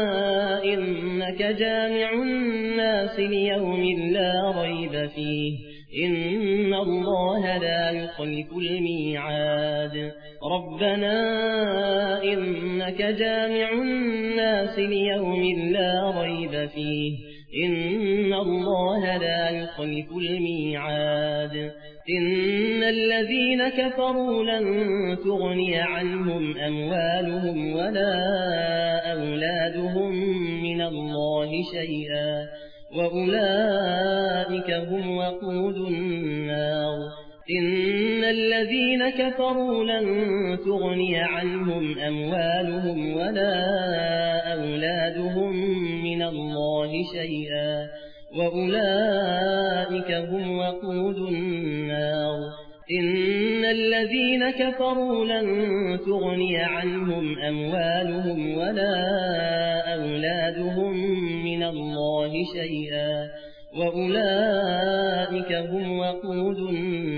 إنك جامع الناس ليوم لا ريب فيه إن الله لا يخلف الميعاد ربنا إنك جامع الناس ليوم لا ريب فيه إن الله لا يخلف الميعاد إن الذين كفروا لن تغني عنهم أموالهم ولا أولادهم من الله شيئا وأولئك هم وقود النار إن الذين كفروا لن تغني عنهم أموالهم ولا أولادهم من الله شيئا وأولئك هم وقود النار إن الذين كفروا لن تغني عنهم أموالهم ولا أولادهم من الله شيئا وأولئك هم وقود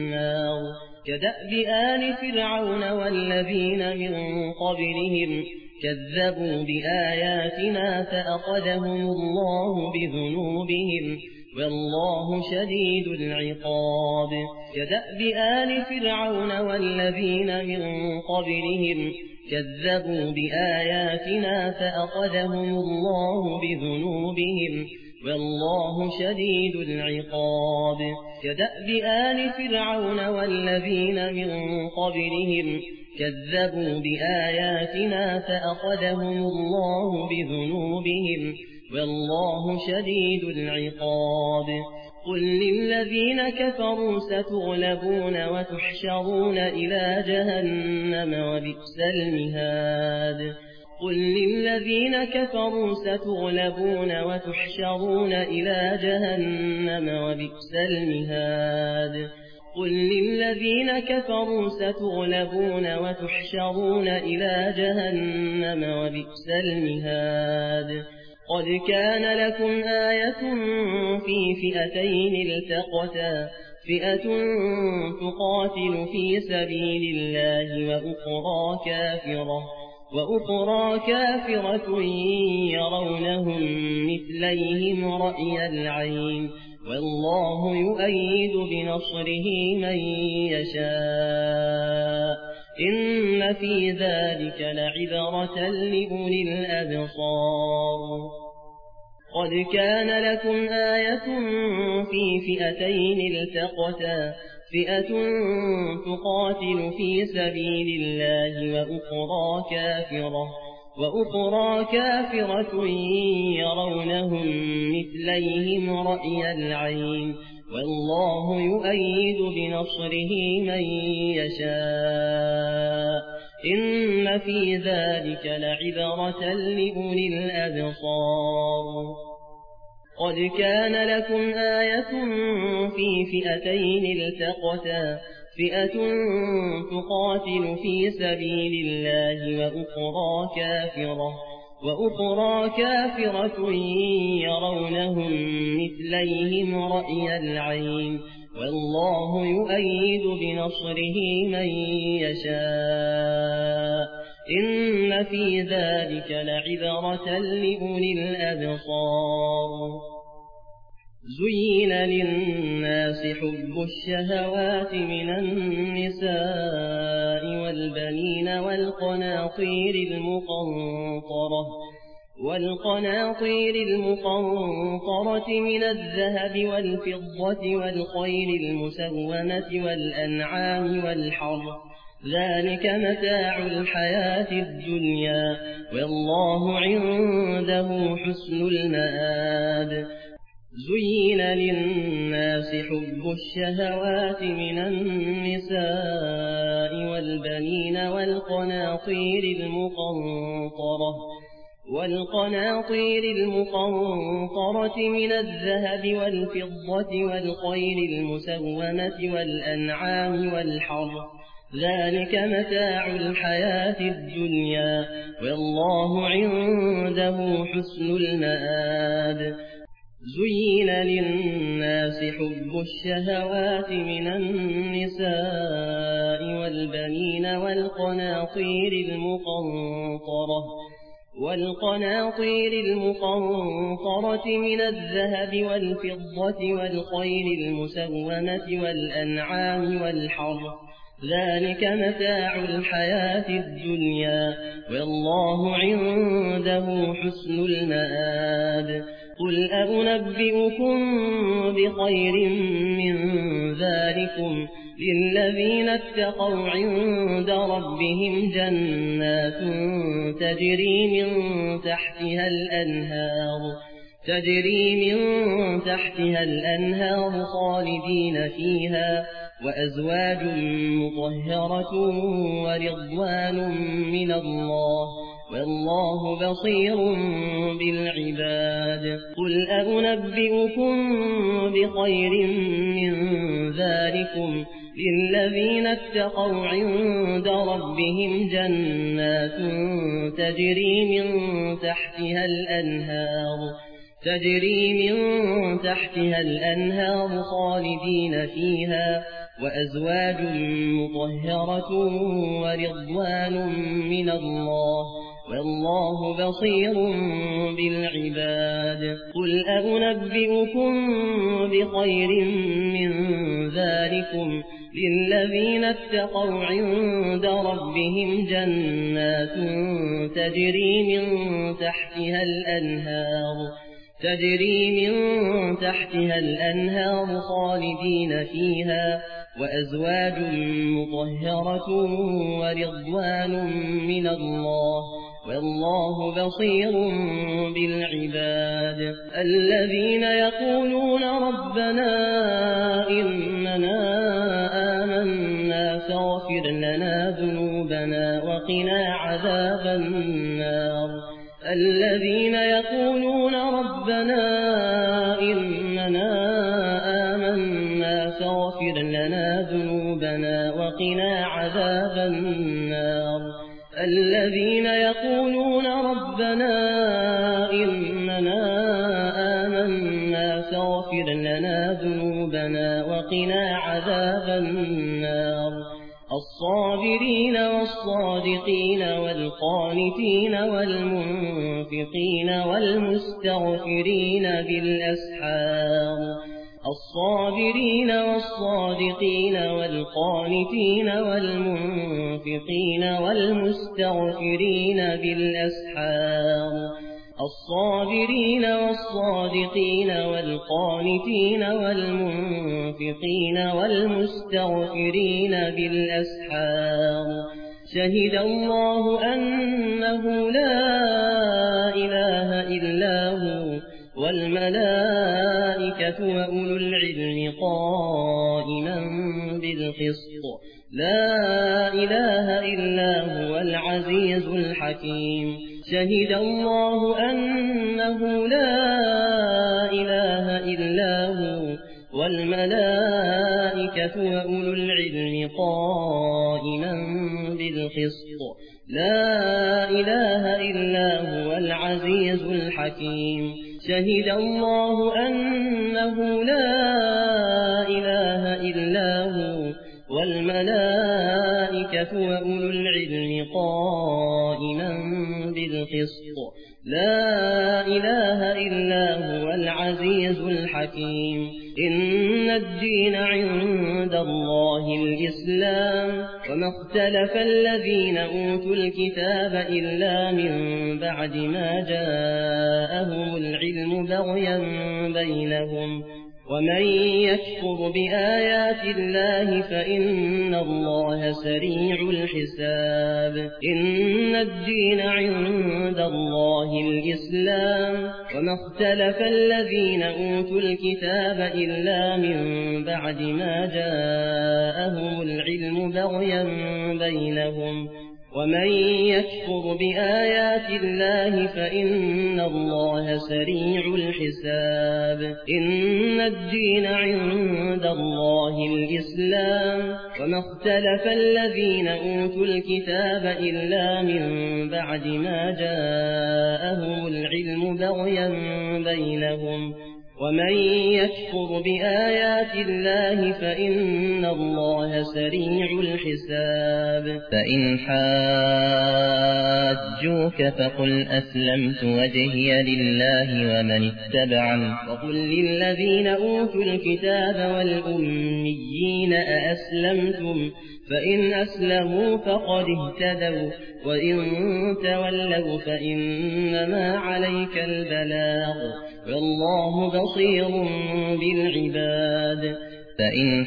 النار كدأب آل فرعون والذين من قبلهم كذبوا بآياتنا فأخذهم الله بذنوبهم والله شديد العقاب كدأب آل فرعون والذين من قبلهم كذبوا بآياتنا فأخذهم الله بذنوبهم والله شديد العقاب كدأب آل فرعون والذين من قبلهم كذبوا بآياتنا فأخذهم الله بذنوبهم والله شديد العقاب قل للذين كفروا ستغلبون وتحشرون إلى جهنم وبئس المهاد قل للذين كفروا ستغلبون وتحشرون إلى جهنم وبئس المهاد قل للذين كفروا ستغلبون وتحشرون إلى جهنم وبئس المهاد قد كان لكم آية في فئتين التقتا فئة تقاتل في سبيل الله وأخرى كافرة يرونهم مثليهم رأي العين والله يؤيد بنصره من يشاء إن في ذلك لعبرة لأولي الأبصار قد كان لكم آية في فئتين التقتا فئة تقاتل في سبيل الله وأخرى كافرة يرونهم مثليهم رأي العين والله يؤيد بنصره من يشاء إن في ذلك لعبرة لأولي الأبصار قد كان لكم آية في فئتين التقتا فئة تقاتل في سبيل الله وأخرى كافرة يرونهم مثليهم رأي العين والله يؤيد بنصره من يشاء إن في ذلك لعبرة لأولي الأبصار زين للناس حب الشهوات من النساء والبنين والقناطير المقنطرة من الذهب والفضة والخيل المسومة والأنعام والحرث ذلك متاع الحياة الدنيا والله عنده حسن المآب زين للناس حب الشهوات من النساء والبنين والقناطير المقنطرة من الذهب والفضة والخيل المسومة والأنعام والحرث ذلك متاع الحياة الدنيا والله عنده حسن المآب زين للناس حب الشهوات من النساء والبنين والقناطير المقنطرة من الذهب والفضة والخيل المسومة والأنعام والحرث ذلك متاع الحياة الدنيا والله عنده حسن المآب قل أنبئكم بخير من ذلكم للذين اتقوا عند ربهم جنات تجري من تحتها الأنهار خالدين فيها وأزواج مطهرة ورضوان من الله والله بصير بالعباد قل أنبئكم بخير من ذلكم للذين اتقوا عند ربهم جنات تجري من تحتها الأنهار خالدين فيها وأزواج مطهرة ورضوان من الله والله بصير بالعباد قل أنبئكم بخير من ذلكم للذين اتقوا عند ربهم جنات تجري من تحتها الأنهار خالدين فيها وأزواج مطهرة ورضوان من الله والله بصير بالعباد الذين يقولون ربنا إننا آمنا فاغفر لنا ذنوبنا وقنا عذاب النار الذين يقولون ربنا إننا آمنا فاغفر لنا ذنوبنا وقنا عذاب النار الذين يقولون ربنا إننا آمنا فاغفر لنا ذنوبنا وقنا عذاب النار الصابرين والصادقين والقانتين والمنفقين والمستغفرين بالأسحار الصابرين والصادقين والقانتين والمنفقين والمستغفرين بالأسحار الصابرين والصادقين والقانتين والمنفقين والمستغفرين بالأسحار شهد الله أنه لا إله إلا هو والملائكة وأولو العلم قائما بالقسط لا إله إلا هو العزيز الحكيم شهد الله أنه لا إله إلا هو والملائكة وأولو العلم قائما بالقسط لا إله إلا هو العزيز الحكيم شهد الله أنه لا إله إلا هو والملائكة وأولو العلم قائما بالقسط لا إله إلا هو العزيز الحكيم إن الدين عند الله الإسلام وما اختلف الذين أوتوا الكتاب إلا من بعد ما جاءهم العلم بغيا بينهم ومن يكفر بآيات الله فإن الله سريع الحساب إن الدين عند الله الإسلام وما اختلف الذين أوتوا الكتاب إلا من بعد ما جاءهم العلم بغيا بينهم ومن يكفر بآيات الله فإن الله سريع الحساب إن الدين عند الله الإسلام وما اختلف الذين أوتوا الكتاب إلا من بعد ما جاءهم العلم بغيا بينهم ومن يكفر بآيات الله فإن الله سريع الحساب فإن حاجوك فقل أسلمت وجهي لله ومن اتبعني وقل للذين أوتوا الكتاب والأميين أأسلمتم فإن أسلموا فقد اهتدوا وإن تولوا فإنما عليك البلاغ والله بصير بالعباد فإن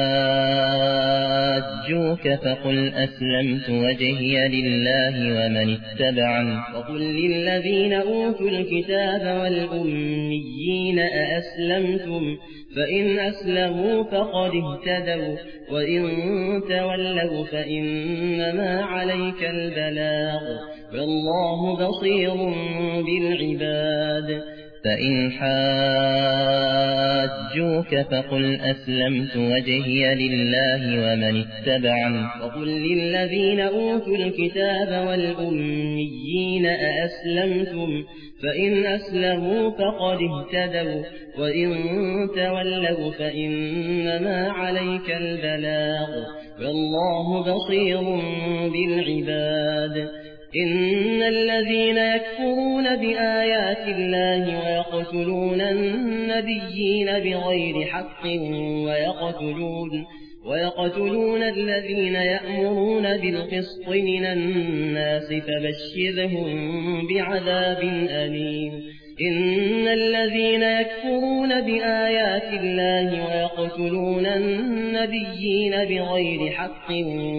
حاجوك فقل أسلمت وجهي لله ومن اتبعني وقل للذين أوتوا الكتاب والأميين أأسلمتم فإن أسلموا فقد اهتدوا وإن تولوا فإنما عليك البلاغ والله بصير بالعباد فإن حاجوك فقل أسلمت وجهي لله ومن اتبعني وقل للذين أوتوا الكتاب والأميين أأسلمتم فإن أسلموا فقد اهتدوا وإن تولوا فإنما عليك البلاغ والله بصير بالعباد إن الذين يكفرون بآيات الله ويقتلون النبيين بغير حق ويقتلون الذين يأمرون بالقسط من الناس فبشرهم بعذاب أليم إن الذين يكفرون بآيات الله ويقتلون النبيين بغير حق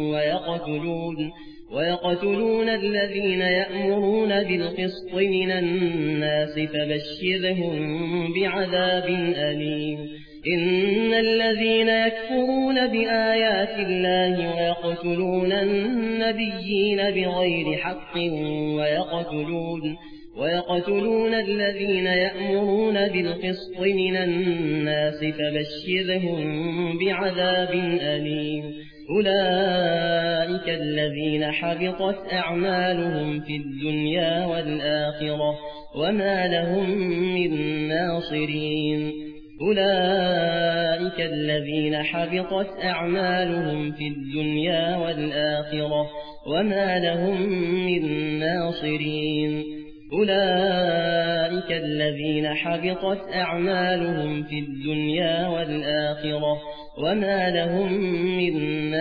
ويقتلون الذين يأمرون بالقسط من الناس فبشرهم بعذاب أليم إن الذين يكفرون بآيات الله ويقتلون النبيين بغير حق ويقتلون الذين يأمرون بالقسط من الناس فبشرهم بعذاب أليم أولئك الذين حبطت أعمالهم في الدنيا والآخرة وما لهم من ناصرين أولئك الذين حبطت أعمالهم في الدنيا والآخرة وما لهم من ناصرين أولئك الذين حبطت أعمالهم في الدنيا والآخرة وما لهم من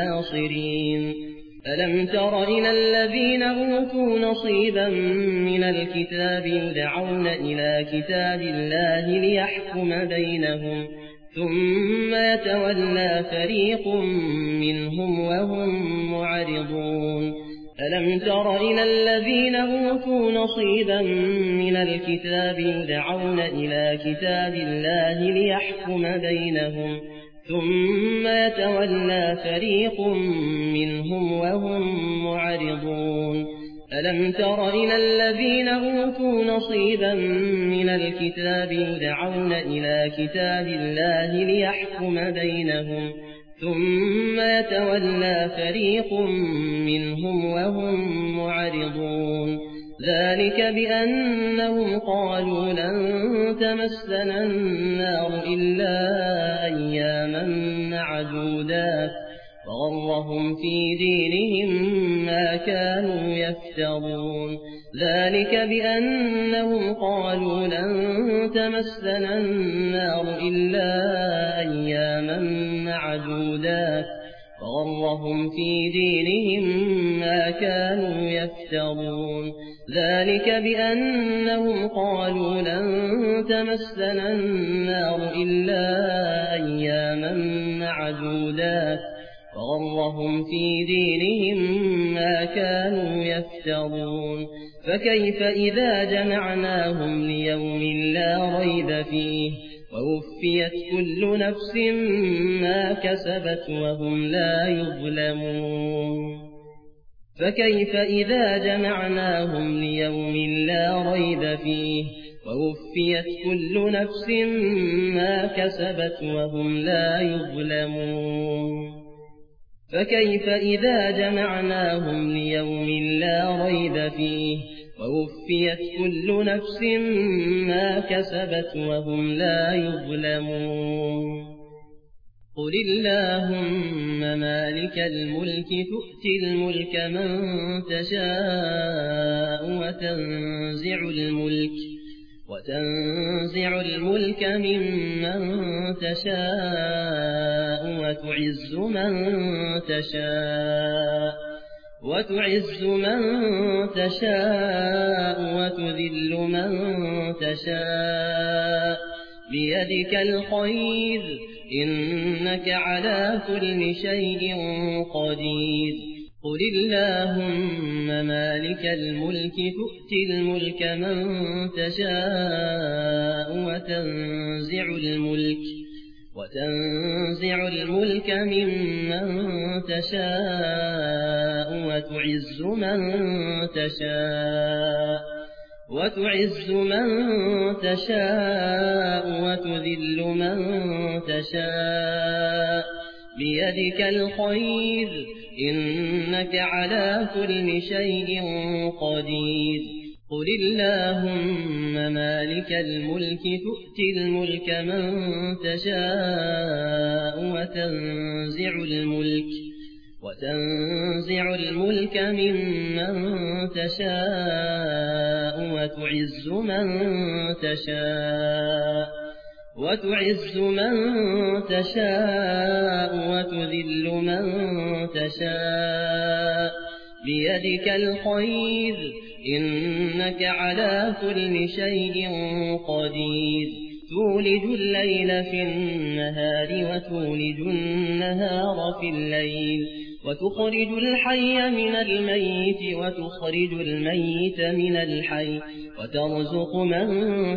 ناصرين ألم تر إلى الذين أوتوا نصيبا من الكتاب يدعون إلى كتاب الله ليحكم بينهم ثم يتولى فريق منهم وهم معرضون ألم تر إلى الذين أوتوا نصيبا من الكتاب يدعون إلى كتاب الله ليحكم بينهم ثم يتولى فريق منهم وهم معرضون ألم تر إلى الذين أوتوا نصيبا من الكتاب يدعون إلى كتاب الله ليحكم بينهم ثم يتولى فريق منهم وهم معرضون ذلك بأنهم قالوا لن تمسنا النار إلا أياما معدودات وغرهم في دينهم ما كانوا يفترون ذلك بأنهم قالوا لن تمسنا النار إلا أياما معدودات وغرهم في دينهم ما كانوا يفترون ذلك بأنهم قالوا لن تمسنا النار إلا أياما معدودات وغرهم في دينهم ما كانوا يفترون فكيف إذا جمعناهم ليوم لا ريب فيه ووفيت كل نفس ما كسبت وهم لا يظلمون فكيف إذا جمعناهم ليوم لا ريب فيه ووفيت كل نفس ما كسبت وهم لا يظلمون فكيف إذا جمعناهم ليوم لا ريب فيه ووفيت كل نفس ما كسبت وهم لا يظلمون قل اللهم مالك الملك تؤتي الملك من تشاء وتنزع الملك ممن تشاء وتعز من تشاء وتذل من تشاء بيدك الخير إنك على كل شيء قدير قل اللهم مالك الملك تؤتي الملك من تشاء وتنزع الملك ممن تشاء وتعز من تشاء وتذل من تشاء بيدك الخير إنك على كل شيء قدير قل اللهم مالك الملك تؤتي الملك من تشاء وتنزع الملك ممن تشاء وتعز من تشاء وتذل من تشاء بيدك الخير إنك على كل شيء قدير تولج الليل في النهار وتولج النهار في الليل وتخرج الحي من الميت وتخرج الميت من الحي وترزق من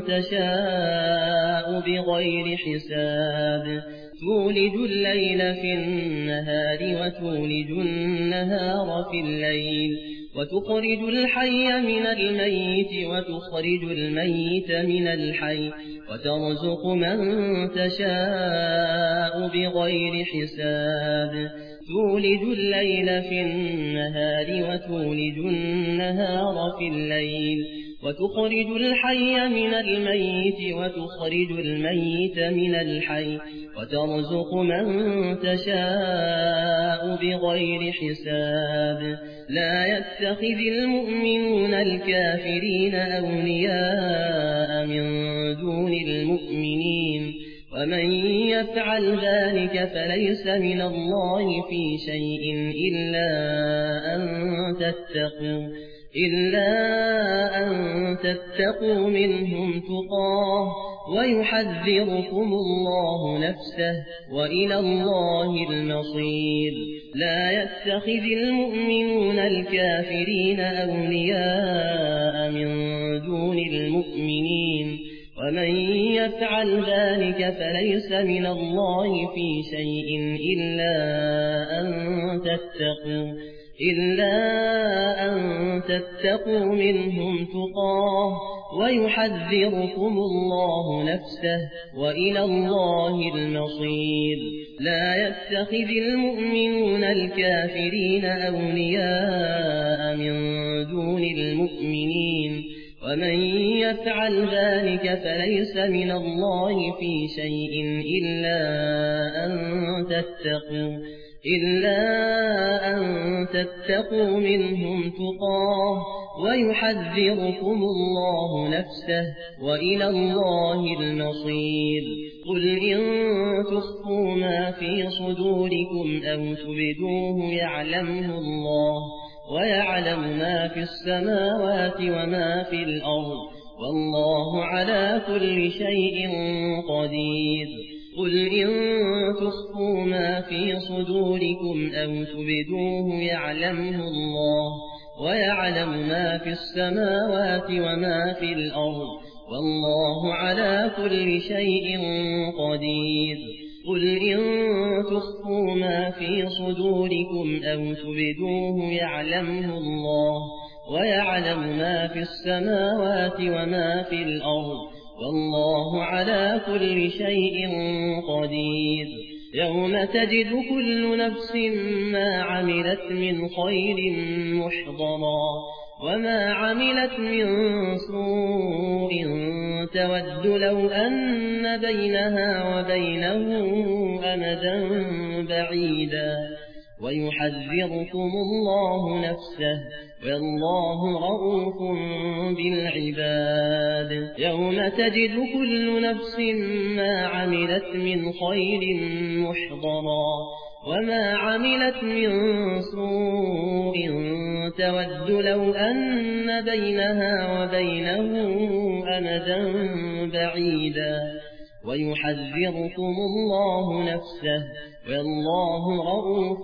تشاء بغير حساب تولج الليل في النهار وتولج النهار في الليل وتخرج الحي من الميت وتخرج الميت من الحي وترزق من تشاء بغير حساب تولج الليل في النهار وتولج النهار في الليل وتخرج الحي من الميت وتخرج الميت من الحي وترزق من تشاء بغير حساب لا يتخذ المؤمنون الكافرين أولياء من دون المؤمنين ومن يفعل ذلك فليس من الله في شيء إلا أن تتقوا منهم تقاه ويحذركم الله نفسه وإلى الله المصير لا يتخذ المؤمنون الكافرين أولياء من دون المؤمنين ومن يفعل ذلك فليس من الله في شيء إلا أن تتقوا منهم تقاه ويحذركم الله نفسه وإلى الله المصير لا يتخذ المؤمنون الكافرين أولياء من دون المؤمنين ومن يفعل ذلك فليس من الله في شيء إلا أن تتقوا منهم تقاه ويحذركم الله نفسه وإلى الله المصير قل إن تخفوا ما في صدوركم أو تبدوه يعلمه الله ويعلم ما في السماوات وما في الأرض والله على كل شيء قدير قل إن تخفوا ما في صدوركم أو تبدوه يعلمه الله ويعلم ما في السماوات وما في الأرض والله على كل شيء قدير قل إن تخفوا ما في صدوركم أو تبدوه يعلمه الله ويعلم ما في السماوات وما في الأرض والله على كل شيء قدير يوم تجد كل نفس ما عملت من خير محضرا وما عملت من سوء تود لو أن بينها وبينه أمدا بعيدا ويحذركم الله نفسه والله رؤوف بالعباد يوم تجد كل نفس ما عملت من خير محضرا وما عملت من سوء تود لو أن بينها وبينه أمدا بعيدا ويحذركم الله نفسه والله رؤوف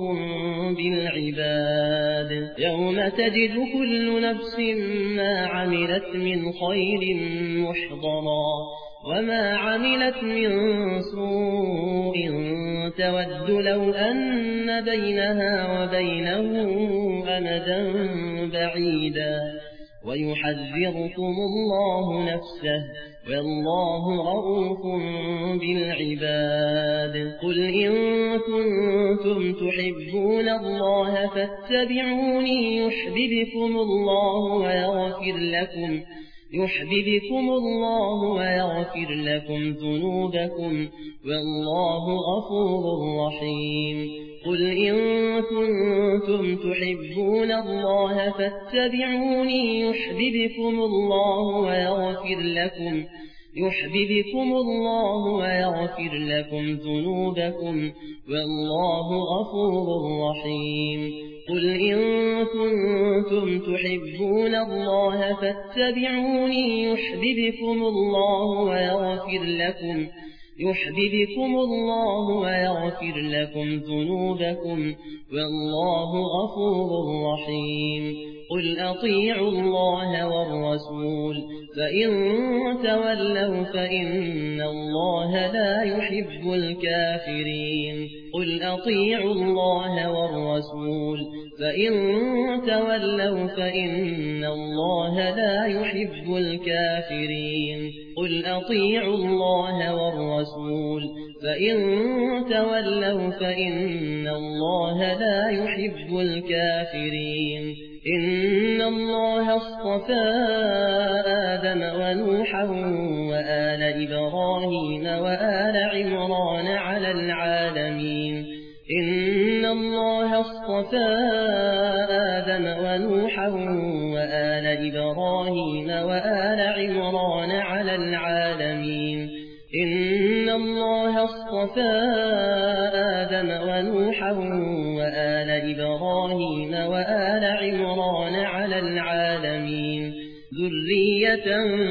بالعباد يوم تجد كل نفس ما عملت من خير محضرا وما عملت من سوء تود لو أن بينها وبينه أمدا بعيدا ويحذركم الله نفسه والله رؤوف بالعباد قل إن كنتم تحبون الله فاتبعوني يحببكم الله ويغفر لكم ذنوبكم والله غفور رحيم قل إن كنتم تحبون الله فاتبعوني يحببكم الله ويغفر لكم ذنوبكم والله غفور رحيم قل إن كنتم تحبون الله فاتبعوني يحببكم الله ويغفر لكم ذنوبكم والله غفور رحيم قل أطيعوا الله والرسول فإن تولوا فإن الله لا يحب الكافرين قل أطيعوا الله والرسول فإن تولوا فإن الله لا يحب الكافرين قل أطيعوا الله والرسول فإن تولوا فإن الله لا يحب الكافرين إن الله اصطفى آدم ونوحا وآل إبراهيم وآل عمران على العالمين إن الله اصطفى آدم ونوحا وآل إبراهيم وآل عمران على العالمين إن الله اصطفى آدم ونوحا وآل إبراهيم وآل عمران على العالمين ذرية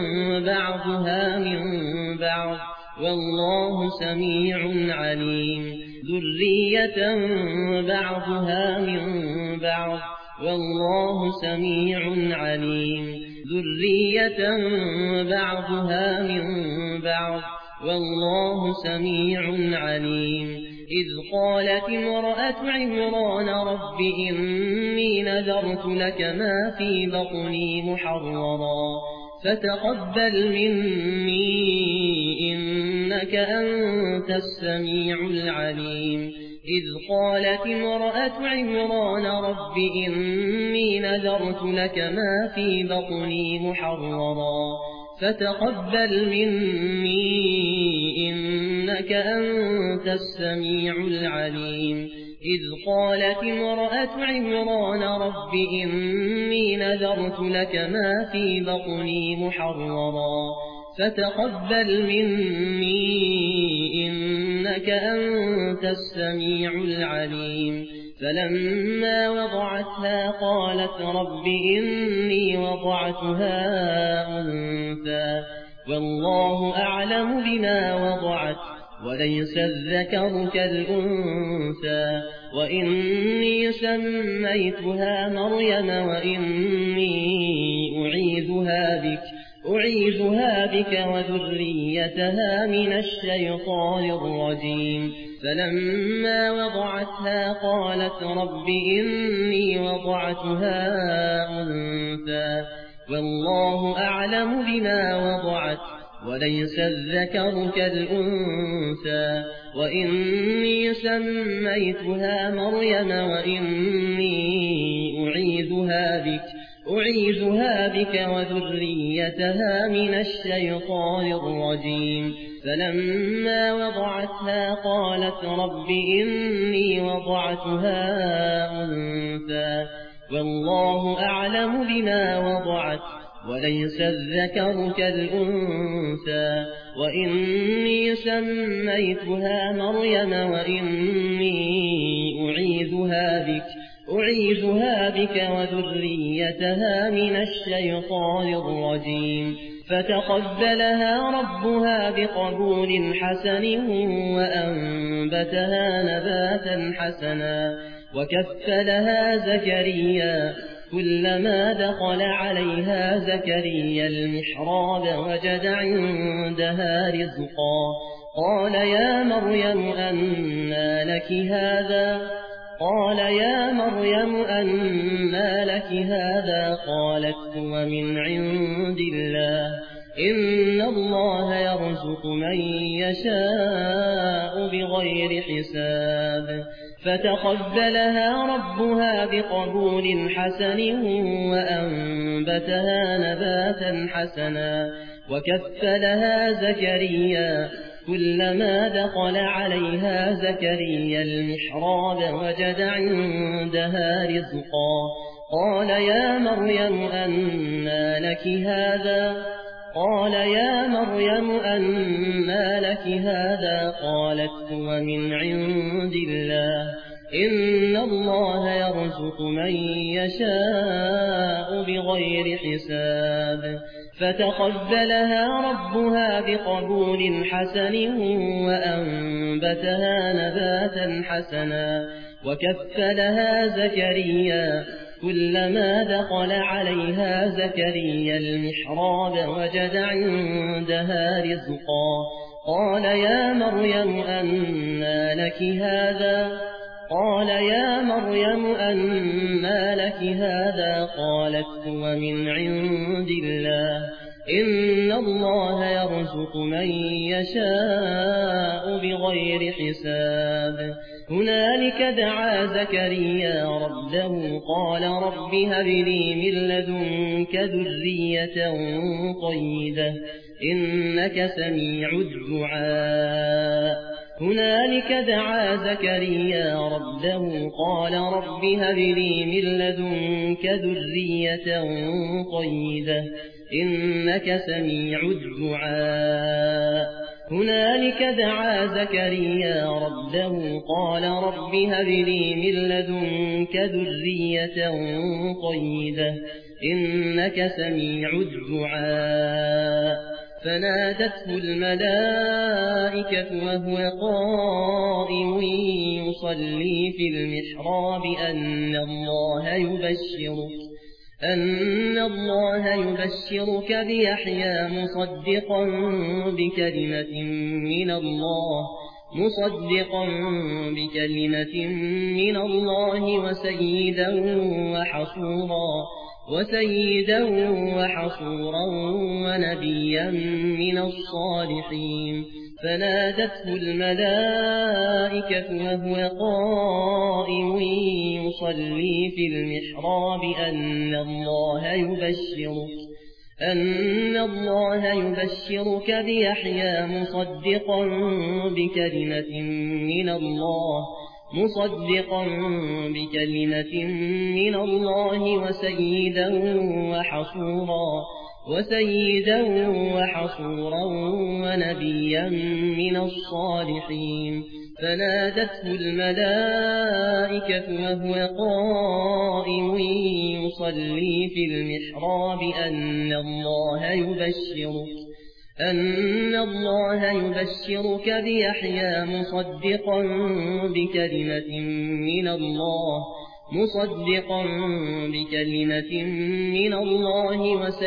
بعضها من بعض والله سميع عليم ذرية بعضها من بعض والله سميع عليم ذرية بعضها من بعض والله سميع عليم إذ قالت امرأة عمران رب إني نذرت لك ما في بطني محررا فتقبل مني إنك أنت السميع العليم إذ قالت امرأة عمران رب إني نذرت لك ما في بطني محررا فتقبل مني إنك أنت السميع العليم إذ قالت امرأة عمران رب إني نذرت لك ما في بطني محررا فتقبل مني إنك أنت السميع العليم فلما وضعتها قالت رب إني وضعتها أنثى والله أعلم بما وضعت وليس الذكر كالأنثى وإني سميتها مريم وإني أعيذها بك وذريتها من الشيطان الرجيم فلما وضعتها قالت رب إني وضعتها أنثى والله أعلم بما وضعت وليس الذكر كالأنثى وإني سميتها مريم وإني أعيذها بك وذريتها من الشيطان الرجيم فلما وضعتها قالت رب إني وضعتها أنثى والله أعلم بما وضعت وليس الذكر كالأنثى وإني سميتها مريم وإني أعيذها بك وذريتها من الشيطان الرجيم فتقبلها ربها بقبول حسن وأنبتها نباتا حسنا وكفلها زكريا كلما دخل عليها زكريا المحراب وجد عندها رزقا قال يا مريم أنى لك هذا قالت هو من عند الله إن الله يرزق من يشاء بغير حساب فتقبلها ربها بقبول حسن وأنبتها نباتا حسنا وكفلها زكريا كلما دخل عليها زكريا المحراب وجد عندها رزقا قال يا مريم أنى لك هذا قالت هو من عند الله إن الله يرزق من يشاء بغير حساب فتقبلها ربها بقبول حسن وأنبتها نباتا حسنا وكفلها زكريا كلما دخل عليها زكريا المحراب وجد عندها رزقا قال يا مريم أنى لك هذا قالت هو من عند الله إن الله يرزق من يشاء بغير حساب هنالك دعا زكريا ربه قال رب هب لي من لدنك ذرية طيبة إنك سميع الدعاء هنالك دعا زكريا ربه قال رب هب لي من لدنك ذرية طيبة إنك سميع الدعاء هنالك دعا زكريا ربه قال رب هب لي من لدنك ذرية طيبة إنك سميع الدعاء فنادته الملائكة وهو قائم يصلي في المحراب أن الله يبشرك بيحيى مصدقا بكلمة من الله وسيدا وحصورا ونبيا من الصالحين فنادته الملائكة وهو قائم يصلي في المحراب أن الله يبشرك بيحيى مصدقا بكلمة من الله وسيدا وحصورا ونبيا من الصالحين فنادته الملائكة وهو قائم يصلي في المحراب أن الله يبشرك بيحيى مصدقا بكلمة من الله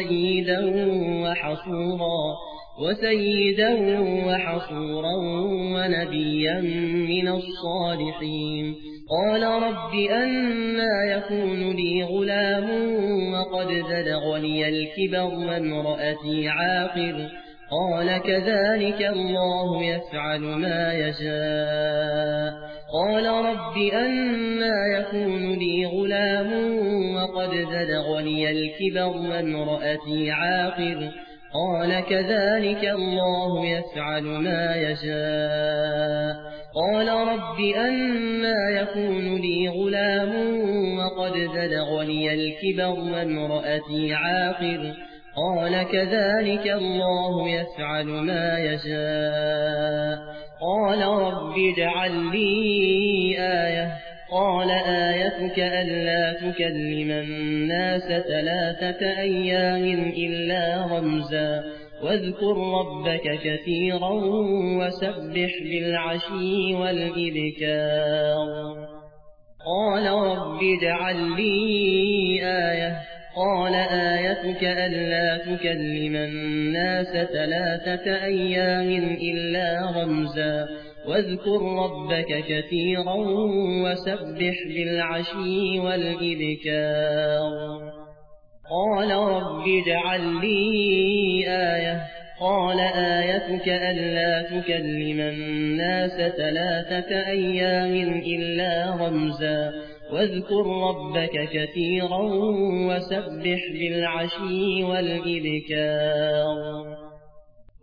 وسيدا وحصورا ونبيا من الصالحين قال رب أنى يكون لي غلام وقد بلغني الكبر وامرأتي عاقر قال كذلك الله يفعل ما يشاء قال رب أنى يكون لي غلام وقد بلغني الكبر وامرأتي عاقر قال كذلك الله يفعل ما يشاء قال رب أنى يكون لي غلام وقد بلغني الكبر وامرأتي عاقر قال كذلك الله يفعل ما يشاء قال رب اجعل لي آية قال آيتك ألا تكلم الناس 3 أيام إلا رمزا واذكر ربك كثيرا وسبح بالعشي والإبكار قال رب اجعل لي آية قال آيتك ألا تكلم الناس 3 أيام إلا رمزا واذكر ربك كثيرا وسبح بالعشي والإبكار قال رب اجعل لي آية قال آيتك ألا تكلم الناس 3 أيام إلا رمزا واذكر ربك كثيرا وسبح بالعشي والإبكار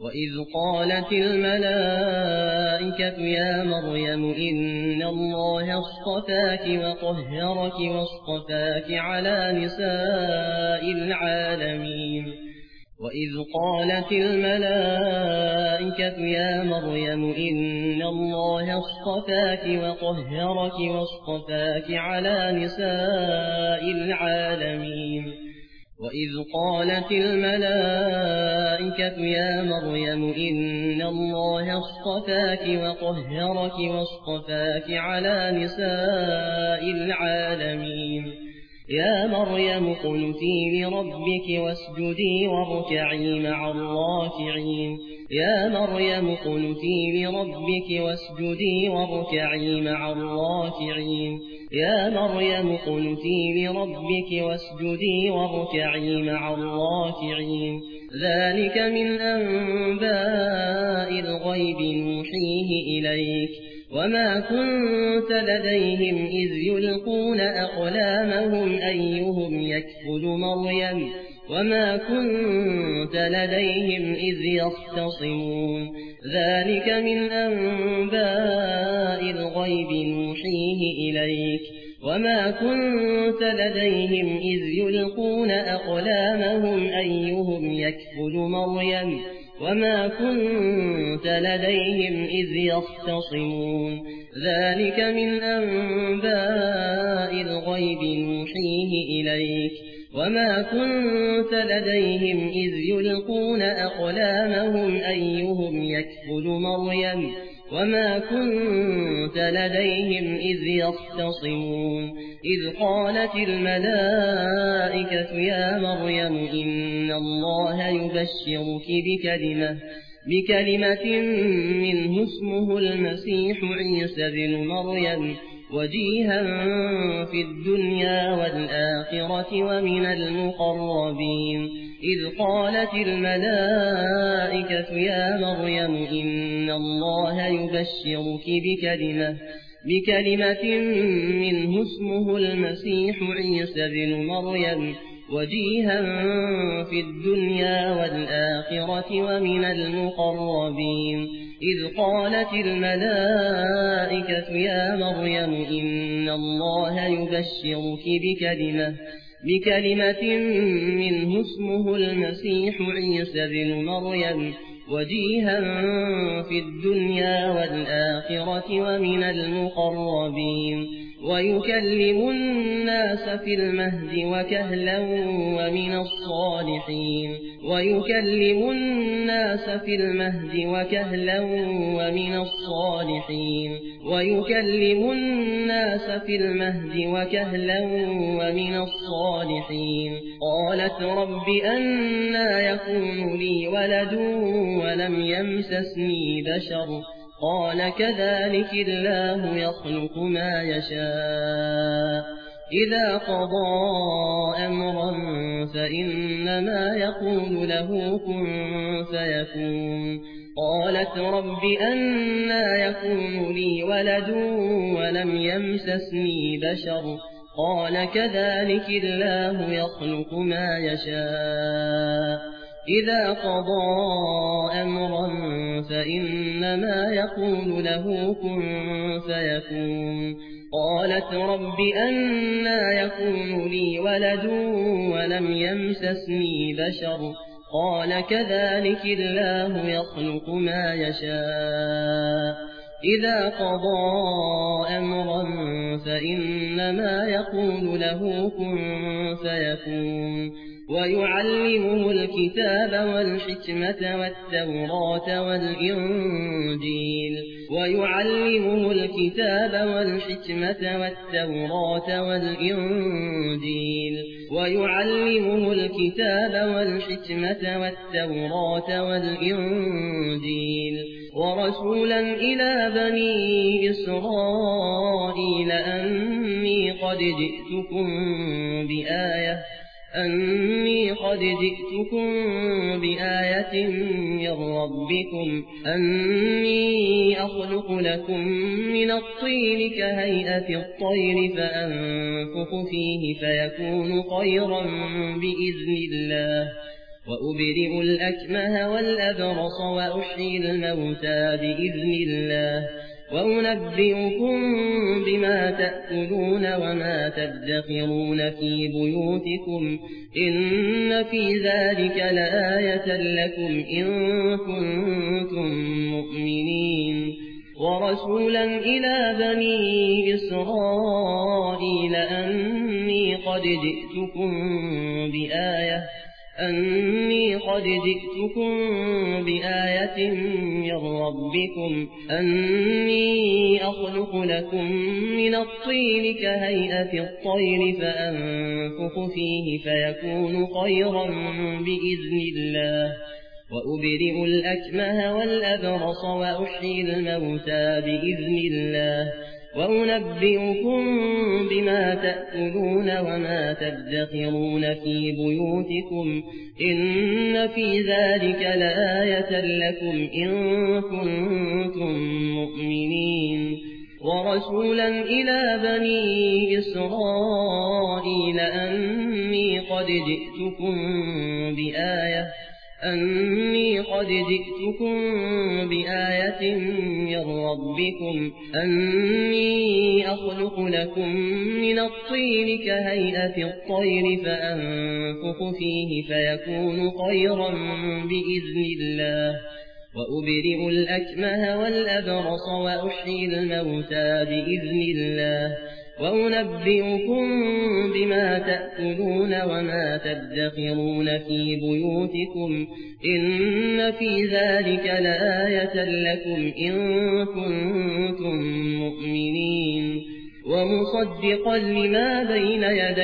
وإذ قالت الملائكة يا مريم إن الله اصطفاك وطهرك واصطفاك على نساء العالمين وإذ قالت الملائكة يا مريم إن الله اصطفاك وطهرك واصطفاك على نساء العالمين وإذ قالت الملائكة يا مريم إن الله اصطفاك وطهرك واصطفاك على نساء العالمين يا مريم اقنتي لربك واسجدي واركعي مع الراكعين يا مريم اقنتي لربك واسجدي واركعي مع الراكعين يا مريم اقنتي لربك واسجدي واركعي مع الراكعين ذلك من أنباء الغيب نوحيه إليك وما كنت لديهم إذ يلقون أقلامهم أيهم يكفل مريم وما كنت لديهم إذ يختصمون ذلك من أنباء الغيب نوحيه إليك وما كنت لديهم إذ يلقون أقلامهم أيهم يكفل مريم وما كنت لديهم إذ يختصمون ذلك من أنباء الغيب نوحيه إليك وما كنت لديهم إذ يلقون أقلامهم أيهم يكفل مريم وما كنت لديهم إذ يختصمون إذ قالت الملائكة يا مريم إن الله يبشرك بكلمة منه اسمه المسيح عيسى بن مريم وجيها في الدنيا والآخرة ومن المقربين إذ قالت الملائكة يا مريم إن الله يبشرك بكلمة منه اسمه المسيح عيسى بن مريم وجيها في الدنيا والآخرة ومن المقربين إذ قالت الملائكة يا مريم إن الله يبشرك بكلمة منه اسمه المسيح عيسى بن مريم وجيها في الدنيا والآخرة ومن المقربين ويكلم الناس في المهد وكهلا ومن الصالحين ويكلم الناس في المهد وكهلا ومن الصالحين ويكلم الناس في المهد وكهلا ومن الصالحين قالت رب أنى يكون لي ولد ولم يمسسني بشر قال كذلك الله يخلق ما يشاء إذا قضى أمرا فإنما يقول له كن فيكون قالت رب أنى يكون لي ولد ولم يمسسني بشر قال كذلك الله يخلق ما يشاء إذا قضى أمرا فإنما يقول له كن فيكون قالت رب أنى يكون لي ولد ولم يمسسني بشر قال كذلك الله يخلق ما يشاء إذا قضى أمرا فإنما يقول له كن فيكون ويعلمه الكتاب والحكمة والتوراة والإنجيل ويعلمه الكتاب والحكمة والتوراة والإنجيل ويعلمه الكتاب والحكمة والتوراة والإنجيل ورسولا إلى بني إسرائيل أني قد جئتكم بآية من ربكم أني أخلق لكم من الطين كهيئة الطير فأنفخ فيه فيكون طيرا بإذن الله وأبرئ الأكمه والأبرص وأحيي الموتى بإذن الله وأنبئكم بما تأكلون وما تدخرون في بيوتكم إن في ذلك لآية لكم إن كنتم مؤمنين ورسولا إلى بني إسرائيل أني قد جئتكم بآية من ربكم أني أخلق لكم من الطين كهيئة الطير فأنفخ فيه فيكون طيرا بإذن الله وأبرئ الأكمه والأبرص وأحيي الموتى بإذن الله وأنبئكم بما تأكلون وما تدخرون في بيوتكم إن في ذلك لآية لكم إن كنتم مؤمنين ورسولا إلى بني إسرائيل أني قد جئتكم بآية من ربكم أني أخلق لكم من الطين كهيئة الطير فأنفخ فيه فيكون طيرا بإذن الله وأبرئ الأكمه والأبرص وأحيي الموتى بإذن الله وأنبئكم بما تأكلون وما تدخرون في بيوتكم إن في ذلك لآية لكم إن كنتم مؤمنين ومصدقا لما بين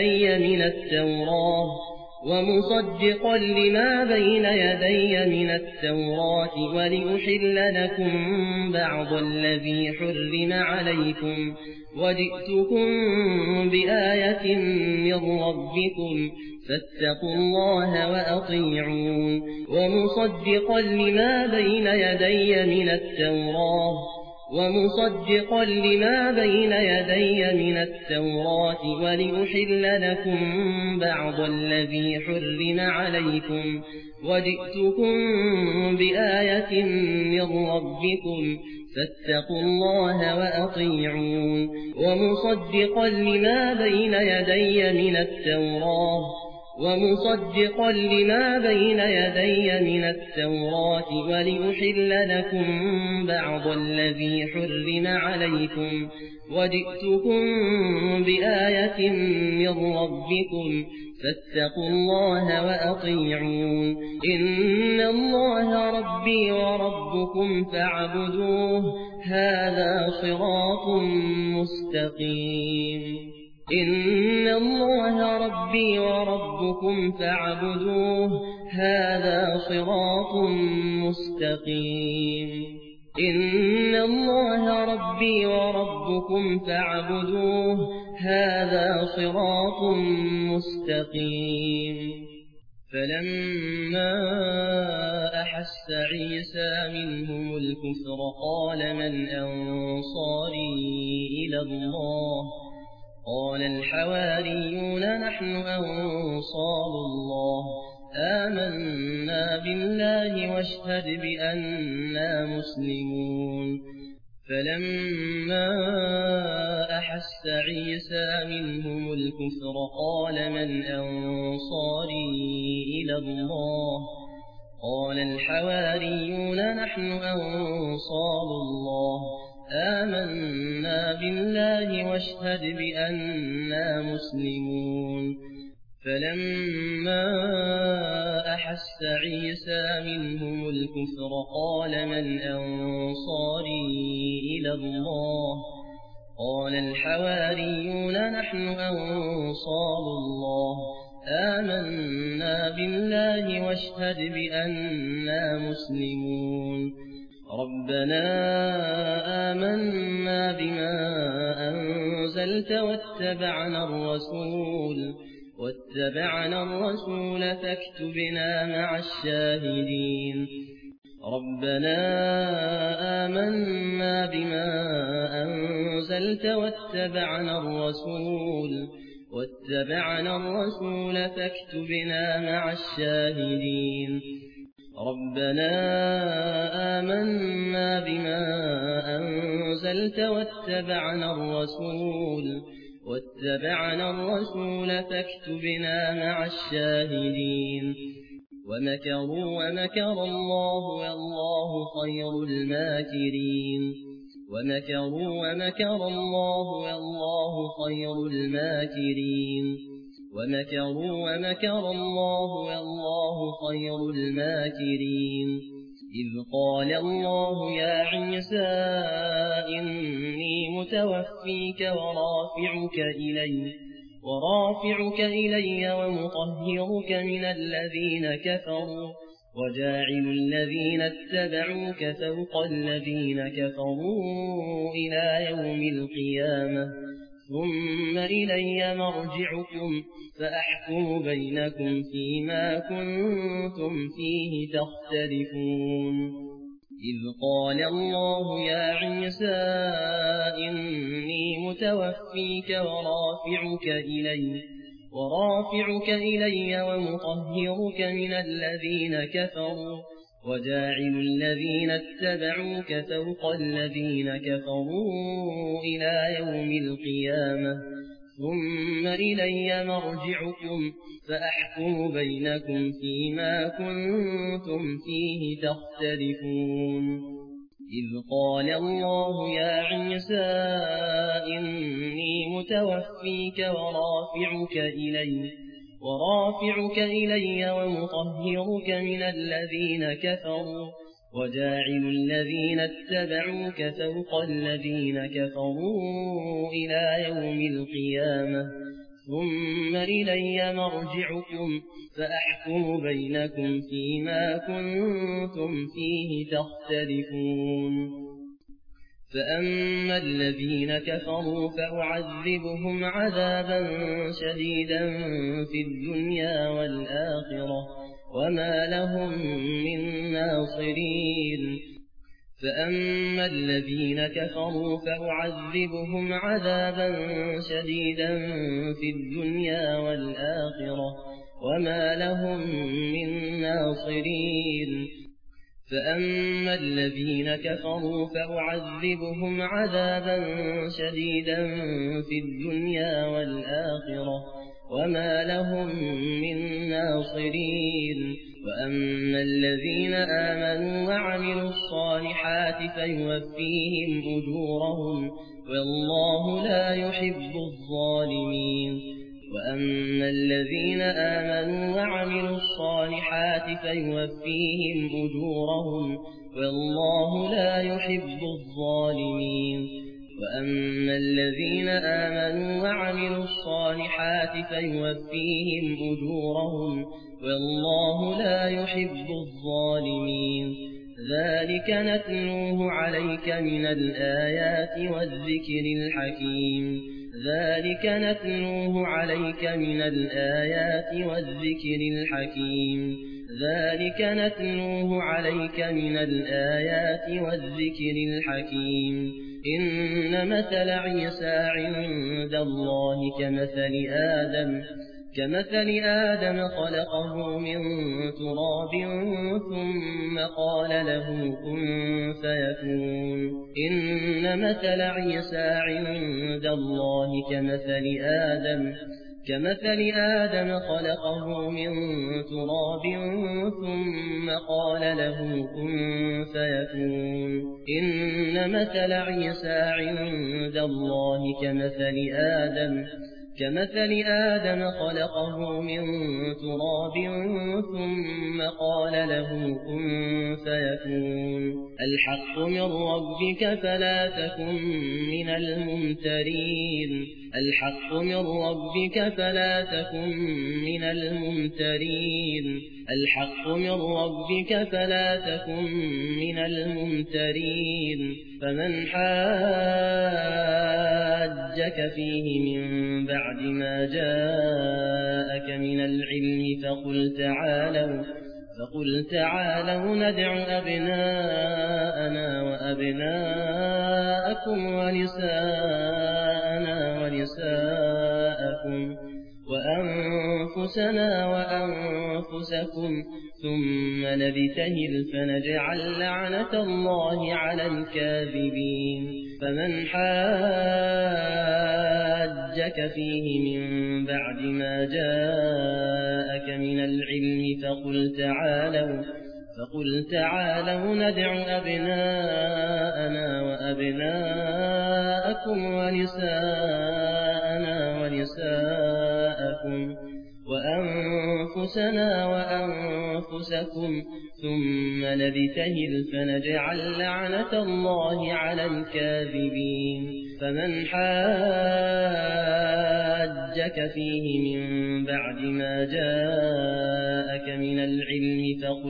يدي من التوراة ولأحل لكم بعض الذي حرم عليكم وجئتكم بآية من ربكم فاتقوا الله وأطيعون ومصدقا لما بين يدي من التوراة ولأحل لكم بعض الذي حرم عليكم وجئتكم بآية من ربكم فاتقوا الله وأطيعون ومصدقا لما بين يدي من التوراة ولأحل لكم بعض الذي حرم عليكم وجئتكم بآية من ربكم فاتقوا الله وأطيعون إن الله ربي وربكم فاعبدوه هذا صراط مستقيم إن الله ربي وربكم فاعبدوه هذا صراط مستقيم إن الله ربي وربكم فاعبدوه هذا صراط مستقيم فلما أحس عيسى منهم الكفر قال من أنصاري إلى الله قال الحواريون نحن أنصار الله آمنا بالله واشهد بأننا مسلمون فلما أحس عيسى منهم الكفر قال من أنصاري إلى الله قال الحواريون نحن أنصار الله آمنا بالله واشهد بأننا مسلمون فلما أحس عيسى منهم الكفر قال من أنصاري إلى الله قال الحواريون نحن أنصار الله آمنا بالله واشهد بأننا مسلمون ربنا آمنا بما أنزلت واتبعنا الرسول فاكتبنا مع الشاهدين ربنا آمنا بما أنزلت واتبعنا واتبعنا الرسول فاكتبنا مع الشاهدين ربنا آمنا بما أنزلت واتبعنا الرسول فاكتبنا مع الشاهدين ومكروا ومكر الله والله خير الماكرين إذ قال الله يا عيسى إني متوفيك ورافعك إلي ومطهرك من الذين كفروا وجاعل الذين اتبعوك فوق الذين كفروا إلى يوم القيامة ثم إلي مرجعكم فأحكم بينكم فيما كنتم فيه تختلفون إذ قال الله يا عيسى إني متوفيك ورافعك إلي ومطهرك من الذين كفروا وجاعل الذين اتبعوك فوق الذين كفروا إلى يوم القيامة ثم إلي مرجعكم فأحكم بينكم فيما كنتم فيه تختلفون إذ قال الله يا عيسى إني متوفيك ورافعك إلي ومطهرك من الذين كفروا وجاعل الذين اتبعوك فوق الذين كفروا إلى يوم القيامة ثم إلي مرجعكم فأحكم بينكم فيما كنتم فيه تختلفون فأما الذين كفروا فأعذبهم عذابا شديدا في الدنيا والآخرة وما لهم من ناصرين فأما الذين كفروا فأعذبهم عذابا شديدا في الدنيا والآخرة وما لهم من ناصرين فأما الذين كفروا فأعذبهم عذابا شديدا في الدنيا والآخرة وما لهم من ناصرين وأما الذين آمنوا وعملوا الصالحات فيوفيهم أجورهم والله لا يحب الظالمين وأما الذين آمنوا وعملوا الصالحات فيوفيهم أجورهم والله لا يحب الظالمين وأما الذين آمنوا وعملوا الصالحات فيوفيهم أجورهم والله لا يحب الظالمين ذلك نتلوه عليك من الآيات والذكر الحكيم إن مثل عيسى عند الله كمثل آدم خلقه من تراب ثم قال له كن فيكون إن مثل عيسى عند الله كمثل آدم خلقه من تراب ثم قال له كن فيكون إن مثل عيسى عند الله كمثل آدم خلقه من تراب ثم قال له كن فيكون الحق من ربك فلا تكن من الممترين فمن حاجك فيه من بعد ما جاءك من العلم فقل تعالوا ندع أبناءنا وأبناءكم ونساءنا ونساءكم وأنفسنا وأنفسكم ثم نبتهل فنجعل لعنة الله على الكاذبين. فمن حاجك فيه من بعد ما جاءك من العلم فقل تعالوا ندع أبناءنا وأبناءكم ونساءنا ونساءكم وأنفسنا وأنفسكم ثم نبتهل فنجعل لعنة الله على الكاذبين. فمن حاجك فيه من بعد ما جاءك من العلم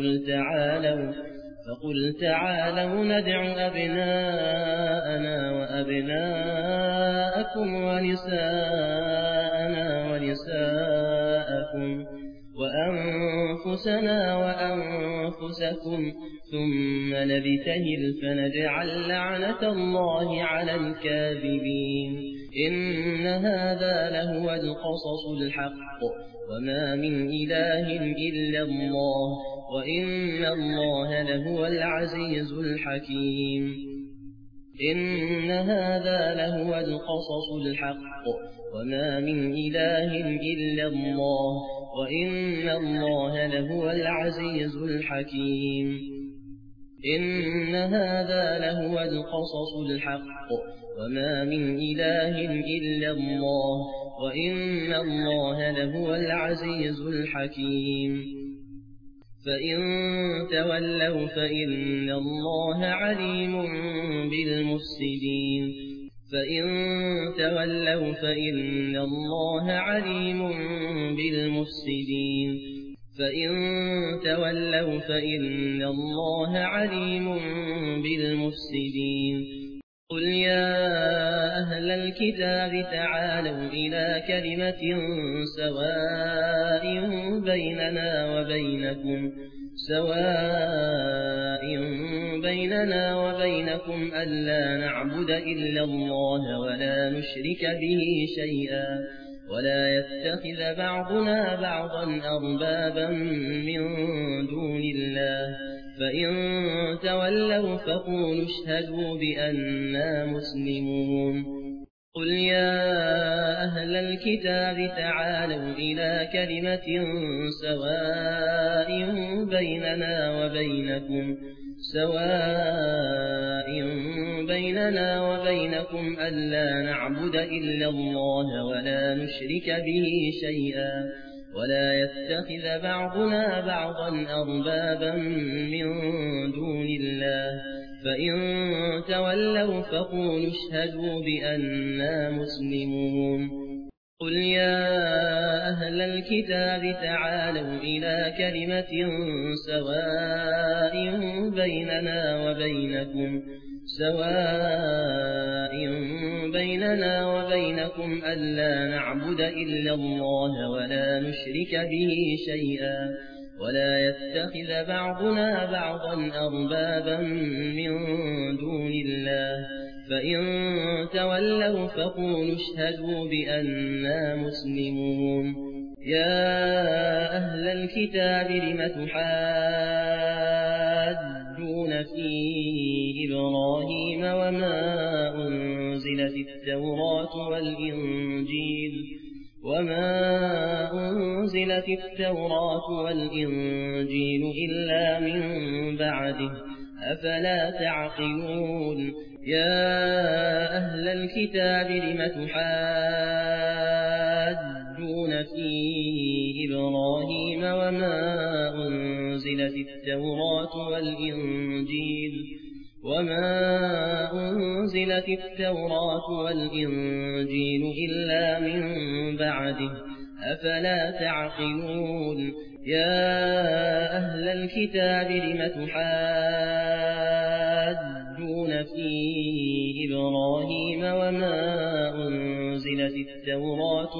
فقل تعالوا ندع أبناءنا وأبناءكم ونساءنا ونساءكم وأنفسنا وأنفسكم ثم نبتهل فنجعل لعنة الله على الكاذبين. إن هذا لهو القصص الحق وما من إله إلا الله وإن الله لهو العزيز الحكيم. إن هذا لهو القصص الحق وما من إله إلا الله وإن الله لهو العزيز الحكيم. إن هذا لهو القصص الحق وما من إله إلا الله وإن الله لهو العزيز الحكيم. فإن تولوا فإن الله عليم بالمفسدين. فإن تولوا فإن الله عليم بالمفسدين. فإن تولوا فإن الله عليم بالمفسدين. قل يا أهل الكتاب تعالوا إلى كلمة سواء بيننا وبينكم ألا نعبد إلا الله ولا نشرك به شيئا ولا يتخذ بعضنا بعضا أربابا من دون الله. فإن تولوا فقولوا اشهدوا بأننا مسلمون. قل يا أهل الكتاب تعالوا إلى كلمة سواء بيننا وبينكم ألا نعبد إلا الله ولا نشرك به شيئا ولا يتخذ بعضنا بعضا أربابا من دون الله. فإن تولوا فقولوا اشهدوا بأننا مسلمون. قل يا أهل الكتاب تعالوا إلى كلمة سواء بيننا وبينكم ألا نعبد إلا الله ولا نشرك به شيئا ولا يتخذ بعضنا بعضا أربابا من دون الله. فإن تولوا فقولوا اشهدوا بأننا مسلمون. يا أهل الكتاب لم تحاجون في إبراهيم وما أنزلت التوراة والإنجيل إلا من بعده أفلا تعقلون. يا أهل الكتاب لم تحاجون في إبراهيم وما أنزلت التوراة والإنجيل إلا من بعده أفلا تعقلون. يا أهل الكتاب لم تحاجون في إبراهيم وما أنزلت التوراة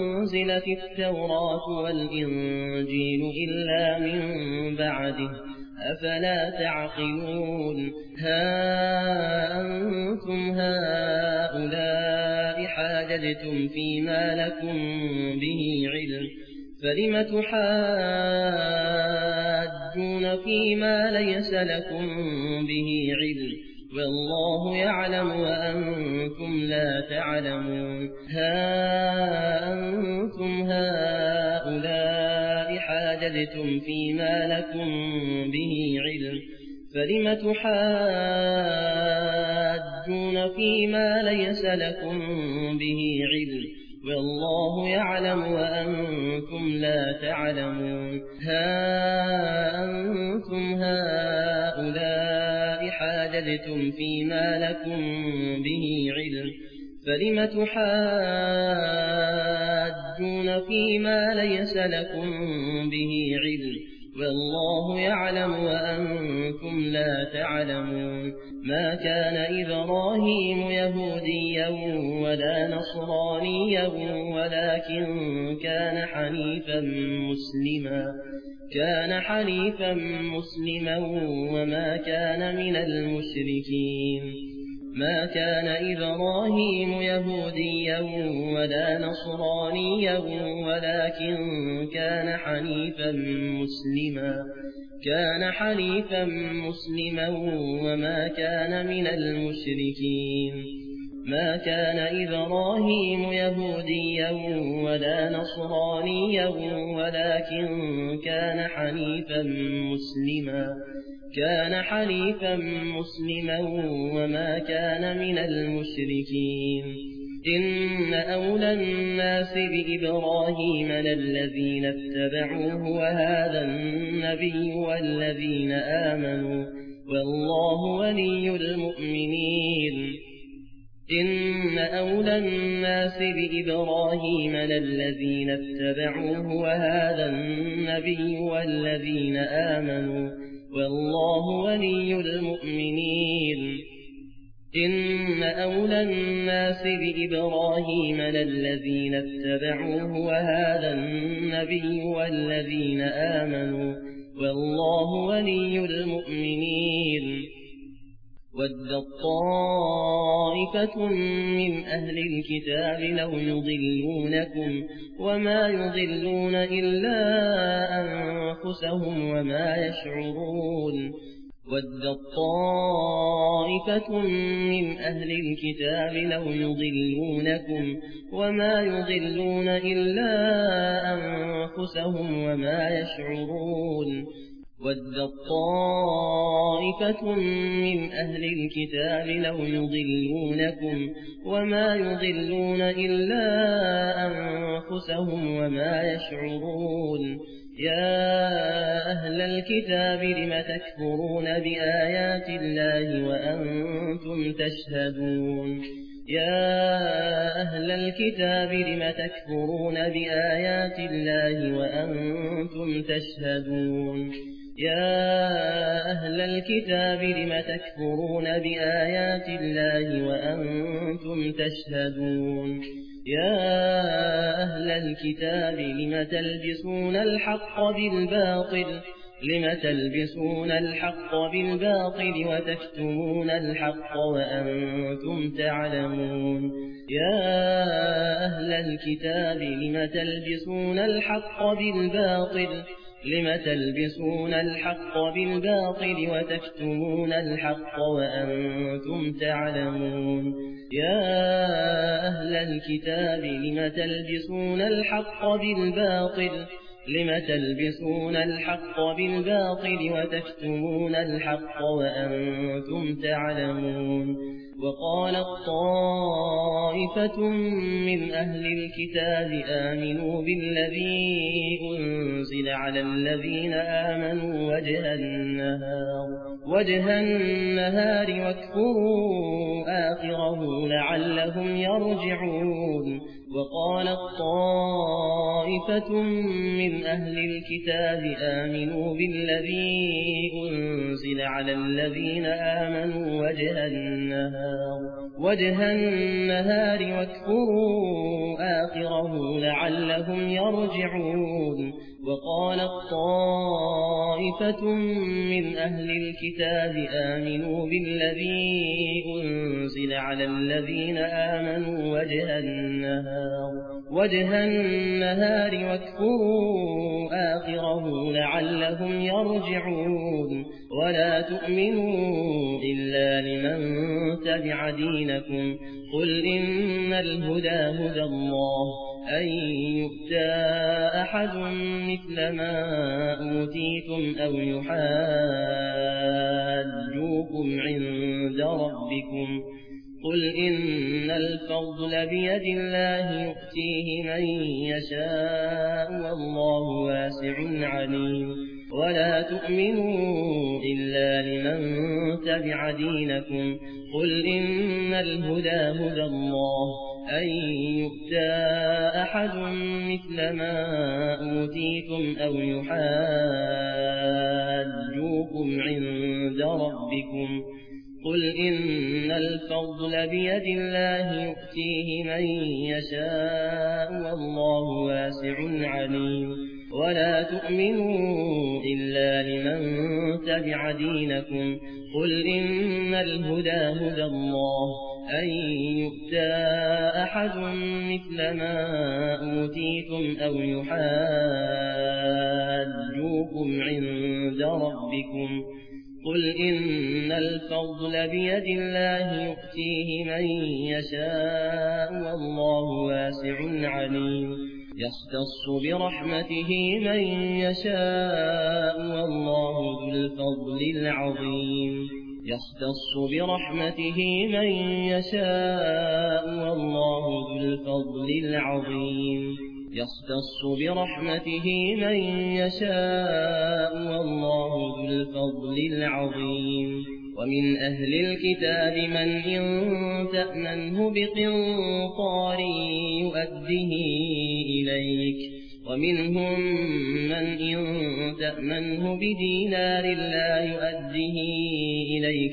والإنجيل إلا من بعده أفلا تعقلون ها أنتم هؤلاء حاججتم فيما لكم به علم فلم تحاجون فيما ليس لكم به علم والله يعلم وأنتم لا تعلمون ها أنتم هؤلاء حاججتم فيما لكم به علم فلم تحاجون فيما ليس لكم به علم والله يعلم وأنتم لا تعلمون ها أنتم هؤلاء حاججتم فيما لكم به علم فلم تحاجون فيما ليس لكم به علم والله يعلم وأنتم لا تعلمون ما كان إبراهيم يهوديا ولا نصرانيا ولكن كان حنيفا مسلما وما كان من المشركين ما كان إبراهيم يهوديا ولا نصرانيا ولكن كان حنيفا مسلما وما كان من المشركين ما كان إبراهيم يهوديا ولا نصرانيا ولكن كان حنيفا مسلما وما كان من المشركين إن أولى الناس بإبراهيم للذين اتبعوه وهذا النبي والذين آمنوا والله ولي المؤمنين إن أولى الناس بإبراهيم للذين اتبعوه وهذا النبي والذين آمنوا والله ولي المؤمنين إن أولى الناس بإبراهيم للذين اتبعوه وهذا النبي والذين آمنوا والله ولي المؤمنين ود طائفة من أهل الكتاب لو يضلونكم وما يضلون إلا أنفسهم وما يشعرون ود طائفة من أهل الكتاب لو يضلونكم وما يضلون إلا أنفسهم وما يشعرون ود طائفة من أهل الكتاب لو يضلونكم وما يضلون إلا أنفسهم وما يشعرون يا أهل الكتاب لم تكفرون بآيات الله وأنتم تشهدون يا أهل الكتاب لم تكفرون بآيات الله وأنتم تشهدون يا أهل الكتاب لم تكفرون بآيات الله وأنتم تشهدون يا أهل الكتاب لم تلبسون الحق بالباطل وتكتمون الحق وأنتم تعلمون يا أهل الكتاب لم تلبسون الحق بالباطل وتكتمون الحق وأنتم تعلمون يا أهل الكتاب لم تلبسون الحق بالباطل وتكتمون الحق وأنتم تعلمون وقالت طائفة من أهل الكتاب آمنوا بالذي أنزل على الذين آمنوا وجه النهار واكفروا آخره لعلهم يرجعون وقالت طائفة من أهل الكتاب آمنوا بالذي أنزل على الذين آمنوا وجه النهار واكفروا آخره لعلهم يرجعون. وقالت طائفة من أهل الكتاب آمنوا بالذي أنزل على الذين آمنوا وجه النهار واكفروا آخره لعلهم يرجعون. ولا تؤمنوا إلا لمن تبع دينكم قل إن الهدى هدى الله أن يؤتى أحد مثل ما أوتيتم أو يحاجوكم عند ربكم قل إن الفضل بيد الله يؤتيه من يشاء والله واسع عليم. ولا تؤمنوا إلا لمن تبع دينكم قل إن الهدى هدى الله أن يؤتى أحد مثل ما أوتيتم أو يحاجوكم عند ربكم قل إن الفضل بيد الله يؤتيه من يشاء والله واسع عليم. ولا تؤمنوا إلا لمن تبع دينكم قل إن الهدى هدى الله أن يؤتى أحد مثل ما أوتيتم أو يحاجوكم عند ربكم قل إن الفضل بيد الله يؤتيه من يشاء والله واسع عليم. يختص برحمته من يشاء والله ذو الفضل العظيم. يختص برحمته من يشاء والله ذو الفضل العظيم. يختص برحمته من يشاء والله ذو الفضل العظيم. ومن أهل الكتاب من إن تأمنه بقنطار يؤده إليك ومنهم من إن تأمنه بدينار لا يؤده إليك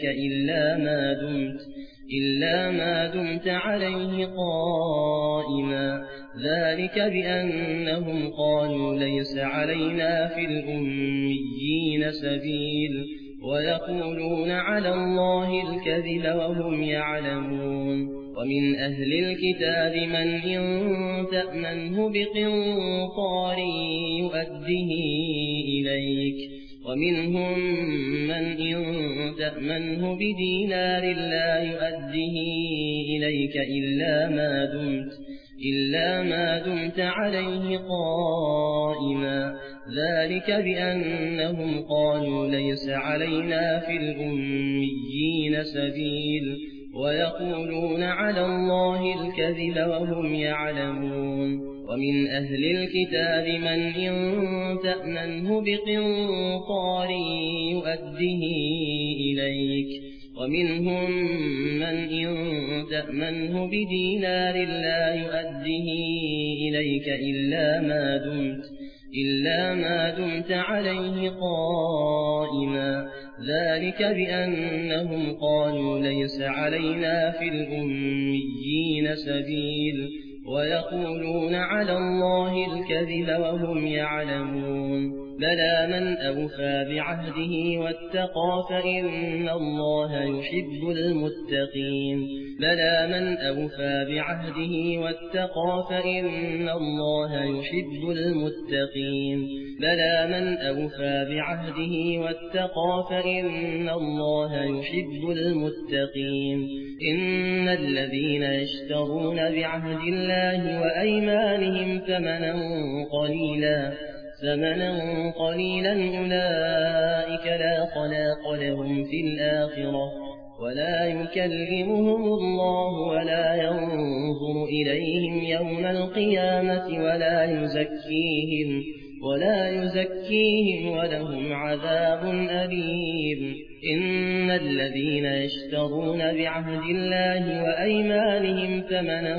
إلا ما دمت عليه قائما ذلك بأنهم قالوا ليس علينا في الأميين سبيل ويقولون على الله الكذب وهم يعلمون. ومن أهل الكتاب من إن تأمنه بقنطار يؤده إليك ومنهم من إن تأمنه بدينار لا يؤده إليك إلا ما دمت عليه قائما ذلك بأنهم قالوا ليس علينا في الأميين سبيل ويقولون على الله الكذب وهم يعلمون. ومن أهل الكتاب من إن تأمنه بقنطار يؤده إليك ومنهم من إن تأمنه بدينار لا يؤده إليك إلا ما دمت عليه قائما ذلك بأنهم قالوا ليس علينا في الأميين سبيل ويقولون على الله الكذب وهم يعلمون. بلى من أوفى بعهده واتقى فإن الله يحب المتقين. بلى من أوفى بعهده واتقى فإن الله يحب المتقين. بلى من أوفى بعهده واتقى فإن الله يحب المتقين. إن الذين يشترون بعهد الله وأيمانهم ثمنا قليلا أولئك لا خلاق لهم في الآخرة ولا يكلمهم الله ولا ينظر إليهم يوم القيامة ولا يزكيهم ولهم عذاب أليم إن الذين يشترون بعهد الله وأيمانهم ثمنا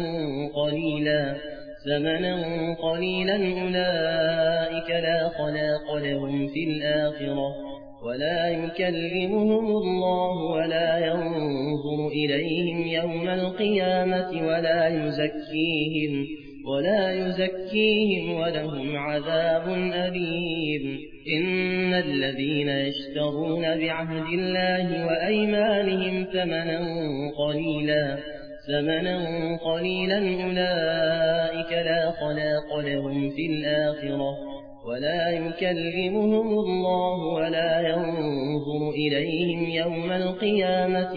قليلا أولئك لا خلاق لهم في الآخرة ولا يكلمهم الله ولا ينظر إليهم يوم القيامة ولا يزكيهم ولهم عذاب أليم إن الذين يشترون بعهد الله وأيمانهم ثمنا قليلا أولئك لا خلاق لهم في الآخرة ولا يكلمهم الله ولا ينظر إليهم يوم القيامة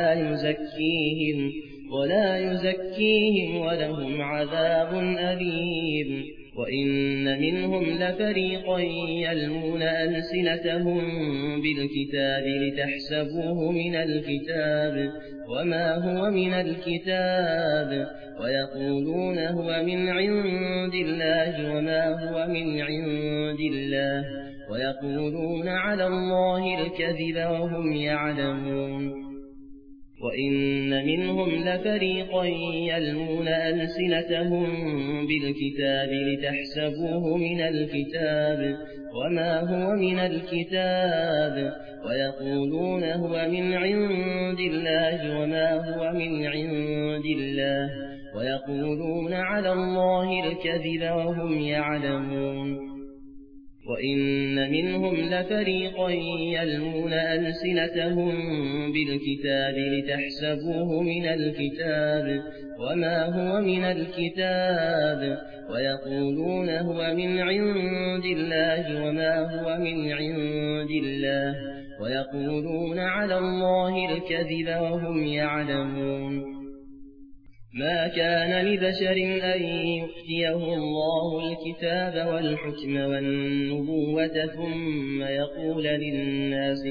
ولا يزكيهم ولهم عذاب أليم وإن منهم لفريقا يلمون ألسنتهم بالكتاب لتحسبوه من الكتاب وما هو من الكتاب ويقولون هو من عند الله وما هو من عند الله ويقولون على الله الكذب وهم يعلمون وإن منهم لفريقا يلمون ألسنتهم بالكتاب لتحسبوه من الكتاب وما هو من الكتاب ويقولون هو من عند الله وما هو من عند الله ويقولون على الله الكذب وهم يعلمون وإن منهم لفريقا يلمون ألسنتهم بالكتاب لتحسبوه من الكتاب وما هو من الكتاب ويقولون هو من عند الله وما هو من عند الله ويقولون على الله الكذب وهم يعلمون ما كان لبشر أن يؤتيه الله الكتاب والحكم والنبوة ثم يقول للناس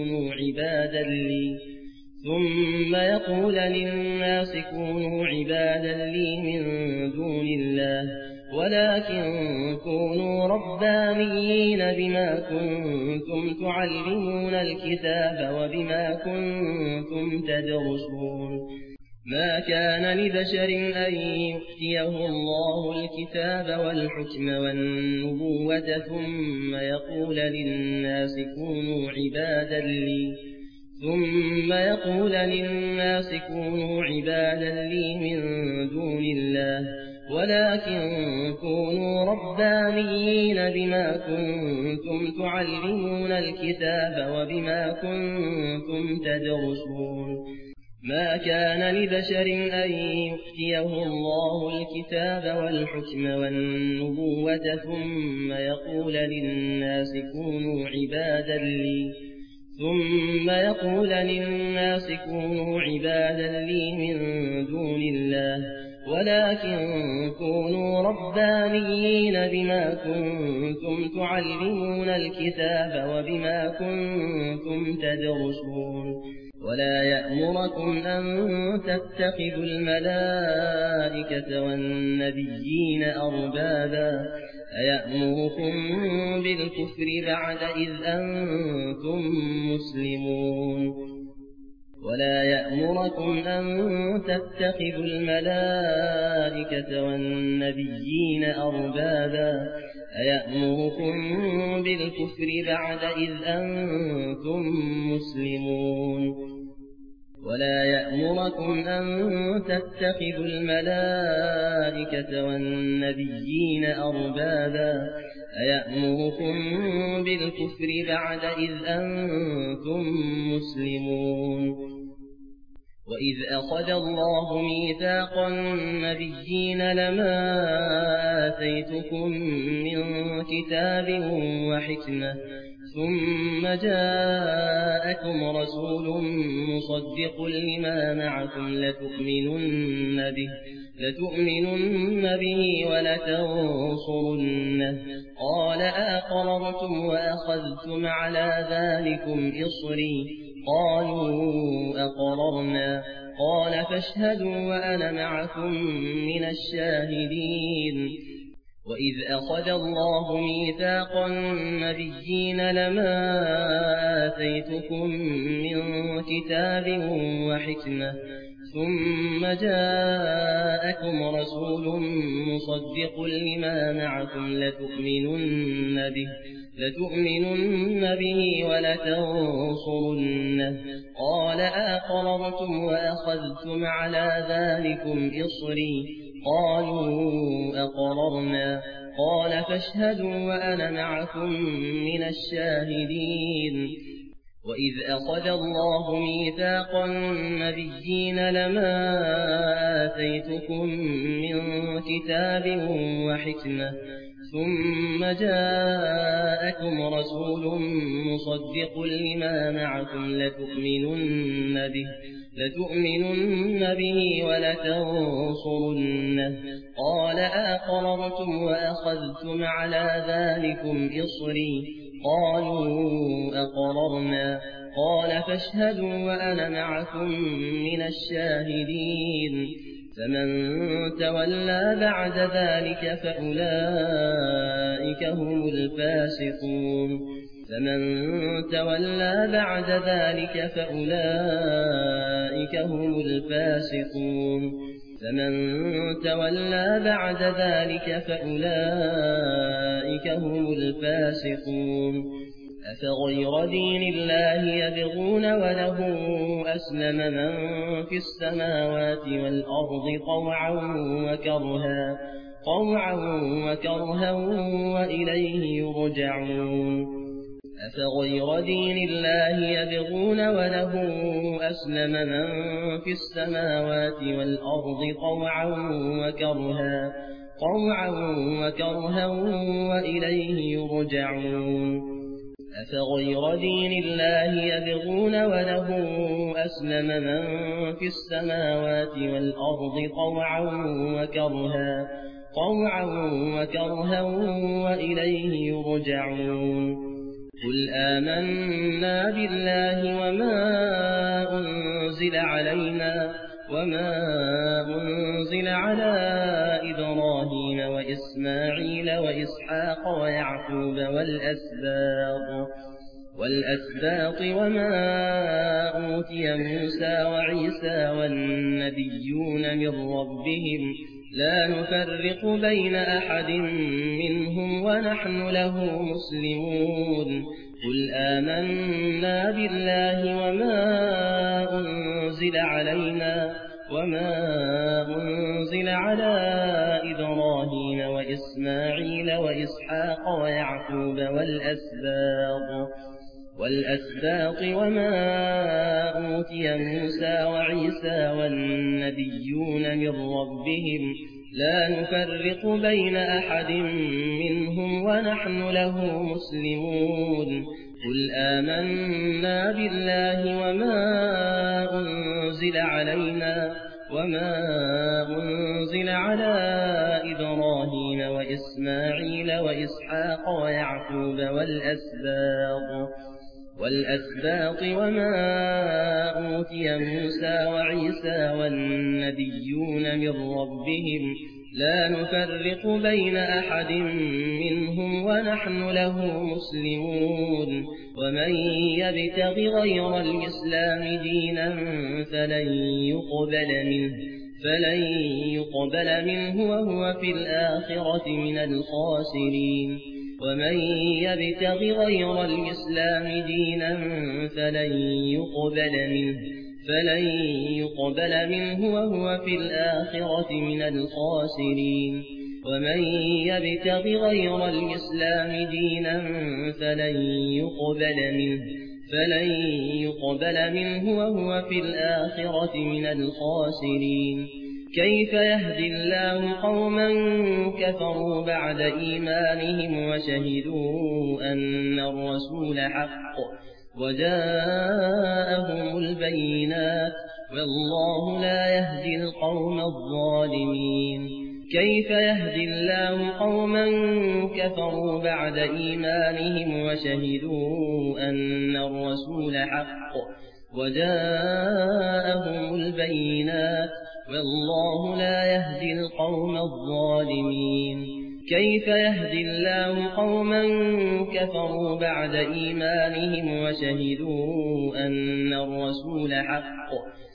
كونوا عبادا لي من دون الله ولكن كونوا ربانيين بما كنتم تعلمون الكتاب وبما كنتم تدرسون ما كان لبشر أن يؤتيه الله الكتاب والحكم والنبوة ثم يقول للناس كونوا عبادا لي من دون الله ولكن كونوا ربانيين بما كنتم تعلمون الكتاب وبما كنتم تدرسون ما كان لبشر أن يؤتيه الله الكتاب والحكم والنبوة ثم يقول للناس كونوا عبادا لي من دون الله ولكن كونوا ربانيين بما كنتم تعلمون الكتاب وبما كنتم تدرسون ولا يأمركم أن تتخذوا الملائكة والنبيين أربابا أيأمركم بالكفر بعد إذ أنتم مسلمون ولا يأمركم أن تتخذوا الملائكة والنبيين أربابا أيأمركم بالكفر بعد إذ أنتم مسلمون ولا يأمركم أن تتخذوا الملائكة والنبيين أربابا أيأمركم بالكفر بعد إذ أنتم مسلمون وإذ أخذ الله ميثاق النبيين لما آتيتكم من كتاب وحكمة ثم جاءكم رسول مصدق لما معكم لتؤمنن به ولتنصرنه قال أقررتم وأخذتم على ذلكم إصري قالوا أقررنا قال فاشهدوا وأنا معكم من الشاهدين وإذ أخذ الله ميثاق النبيين لما آتيتكم من كتاب وحكمة ثم جاءكم رسول مصدق لما معكم لتؤمنن به ولتنصرنه قال أقررتم وأخذتم على ذلكم إصري قالوا أقررنا قال فاشهدوا وأنا معكم من الشاهدين وإذ أخذ الله ميثاق النبيين لما آتيتكم من كتاب وحكمة ثم جاءكم رسول مصدق لما معكم لتؤمنن به ولتنصرنه قال أقررتم وأخذتم على ذلكم إصري قالوا أقررنا قال فاشهدوا وأنا معكم من الشاهدين فمن تولى بعد ذلك فأولئك هم الفاسقون أفغير دين الله يبغون وله أسلم من في السماوات والأرض طوعا وكرها وإليه يرجعون أفغير دين الله يبغون وله أسلم من في السماوات والأرض طوعا وكرها وإليه يرجعون أفغير دين الله يبغون وله أسلم من في السماوات والأرض طوعا وكرها وإليه يرجعون قل آمنا بالله وما أنزل على إبراهيم وإسماعيل وإسحاق ويعقوب والأسباط وما أوتي موسى وعيسى والنبيون من ربهم لا نفرق بين أحد منهم ونحن له مسلمون قل آمنا بالله وما أنزل على إبراهيم وإسماعيل وإسحاق ويعقوب والأسباط وما أوتي موسى وعيسى والنبيون من ربهم لا نفرق بين أحد منهم ونحن له مسلمون قل آمنا بالله وما أنزل على إبراهيم وإسماعيل وإسحاق ويعقوب والأسباط وما أوتي موسى وعيسى والنبيون من ربهم لا نفرق بين أحد منهم ونحن له مسلمون ومن يبتغ غير الإسلام دينا فلن يقبل منه وهو في الآخرة من الخاسرين ومن يبتغ غير الإسلام دينا فلن يقبل منه وهو في الآخرة من الخاسرين ومن يبتغ غير الإسلام دينا فلن يقبل منه وهو في الآخرة من الخاسرين كيف يهدي الله قوما كفروا بعد إيمانهم وشهدوا أن الرسول حق وجاءهم البينات والله لا يهدي القوم الظالمين كيف يهدي الله قوما كفروا بعد إيمانهم وشهدوا أن الرسول حق وجاءهم البينات والله لا يهدي القوم الظالمين كيف يهدي الله قوما كفروا بعد إيمانهم وشهدوا أن الرسول حق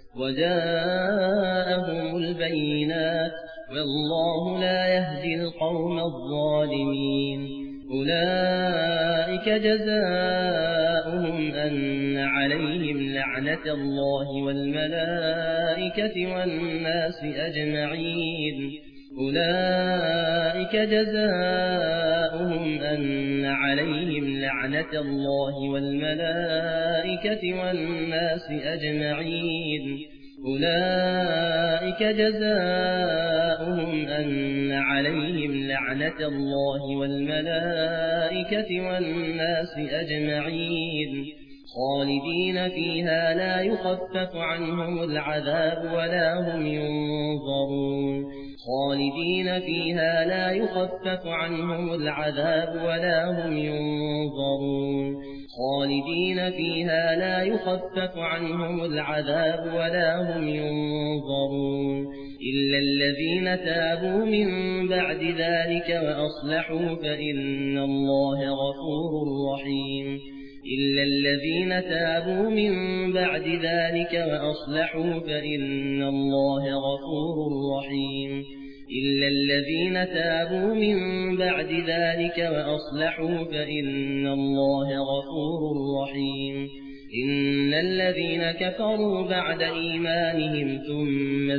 وجاءهم البينات والله لا يهدي القوم الظالمين أولئك جزاؤهم أن عليهم لعنة الله والملائكة والناس أجمعين أولئك جزاؤهم أن عليهم لعنة الله والملائكة والناس أجمعين أولئك جزاؤهم أن عليهم لعنة الله والملائكة والناس أجمعين خالدين فيها لا يخفف عنهم العذاب ولا هم ينظرون خالدين فيها لا يخفف عنهم العذاب ولا هم ينظرون خالدين فيها لا يخفف عنهم العذاب ولا هم ينظرون إلا الذين تابوا من بعد ذلك وأصلحوا فإن الله غفور رحيم إلا الذين تابوا من بعد ذلك وأصلحوا فإن الله غفور رحيم إلا الذين تابوا من بعد ذلك وأصلحوا فإن الله غفور رحيم إن الذين كفروا بعد إيمانهم ثم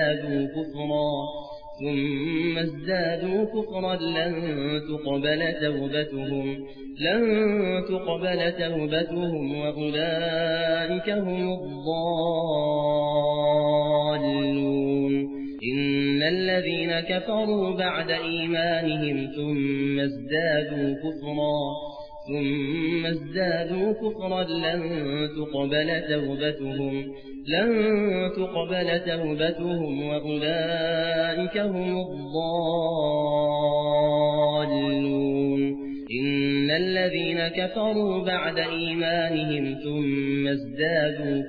ازدادوا كفرا لن تقبل توبتهم وأولئك هم الضالون إن الذين كفروا بعد إيمانهم ثم ازدادوا كفرا لن تقبل توبتهم وأولئك هم الضالون إن الذين كفروا بعد إيمانهم ثم ازدادوا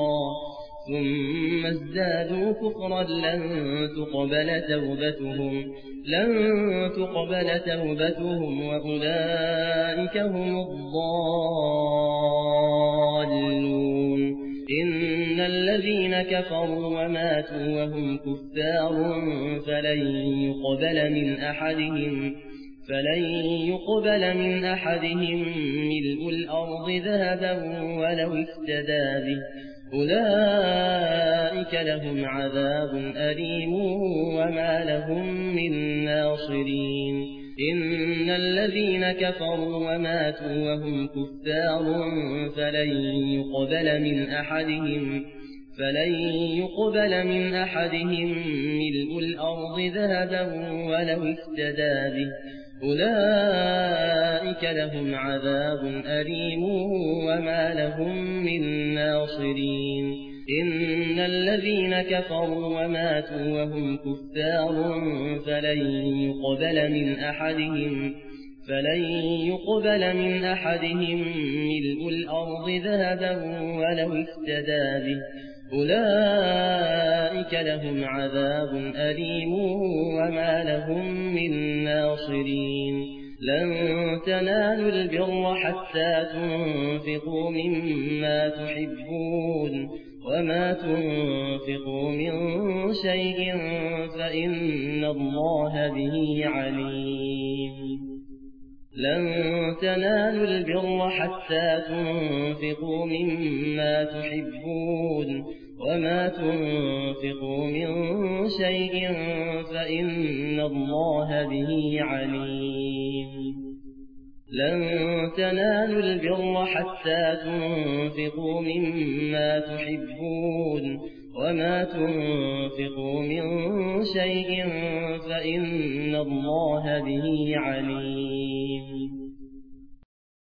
كفرا لن تقبل توبتهم وأولئك هم الضالون إن الذين كفروا وماتوا وهم كفار فلن يقبل من أحدهم ملء الأرض ذهبا ولو افتدى به أولئك لهم عذاب أليم وما لهم من ناصرين إن الذين كفروا وماتوا وهم كفار فلن يقبل من أحدهم ملء الأرض ذهبا ولو افتدى به أولئك لهم عذاب أليم وما لهم من ناصرين إن الذين كفروا وماتوا وهم كفار فلن يقبل من أحدهم ملء الأرض ذهبا ولو افتدى به أولئك لهم عذاب أليم وما لهم من ناصرين لن تنالوا البر حتى تنفقوا مما تحبون وما تنفقوا من شيء فإن الله به عليم لن تنالوا البر حتى تنفقوا مما تحبون وما تنفقوا من شيء فإن الله به عليم لن تنالوا البر حتى تنفقوا مما تحبون وما تنفقوا من شيء فإن الله به عليم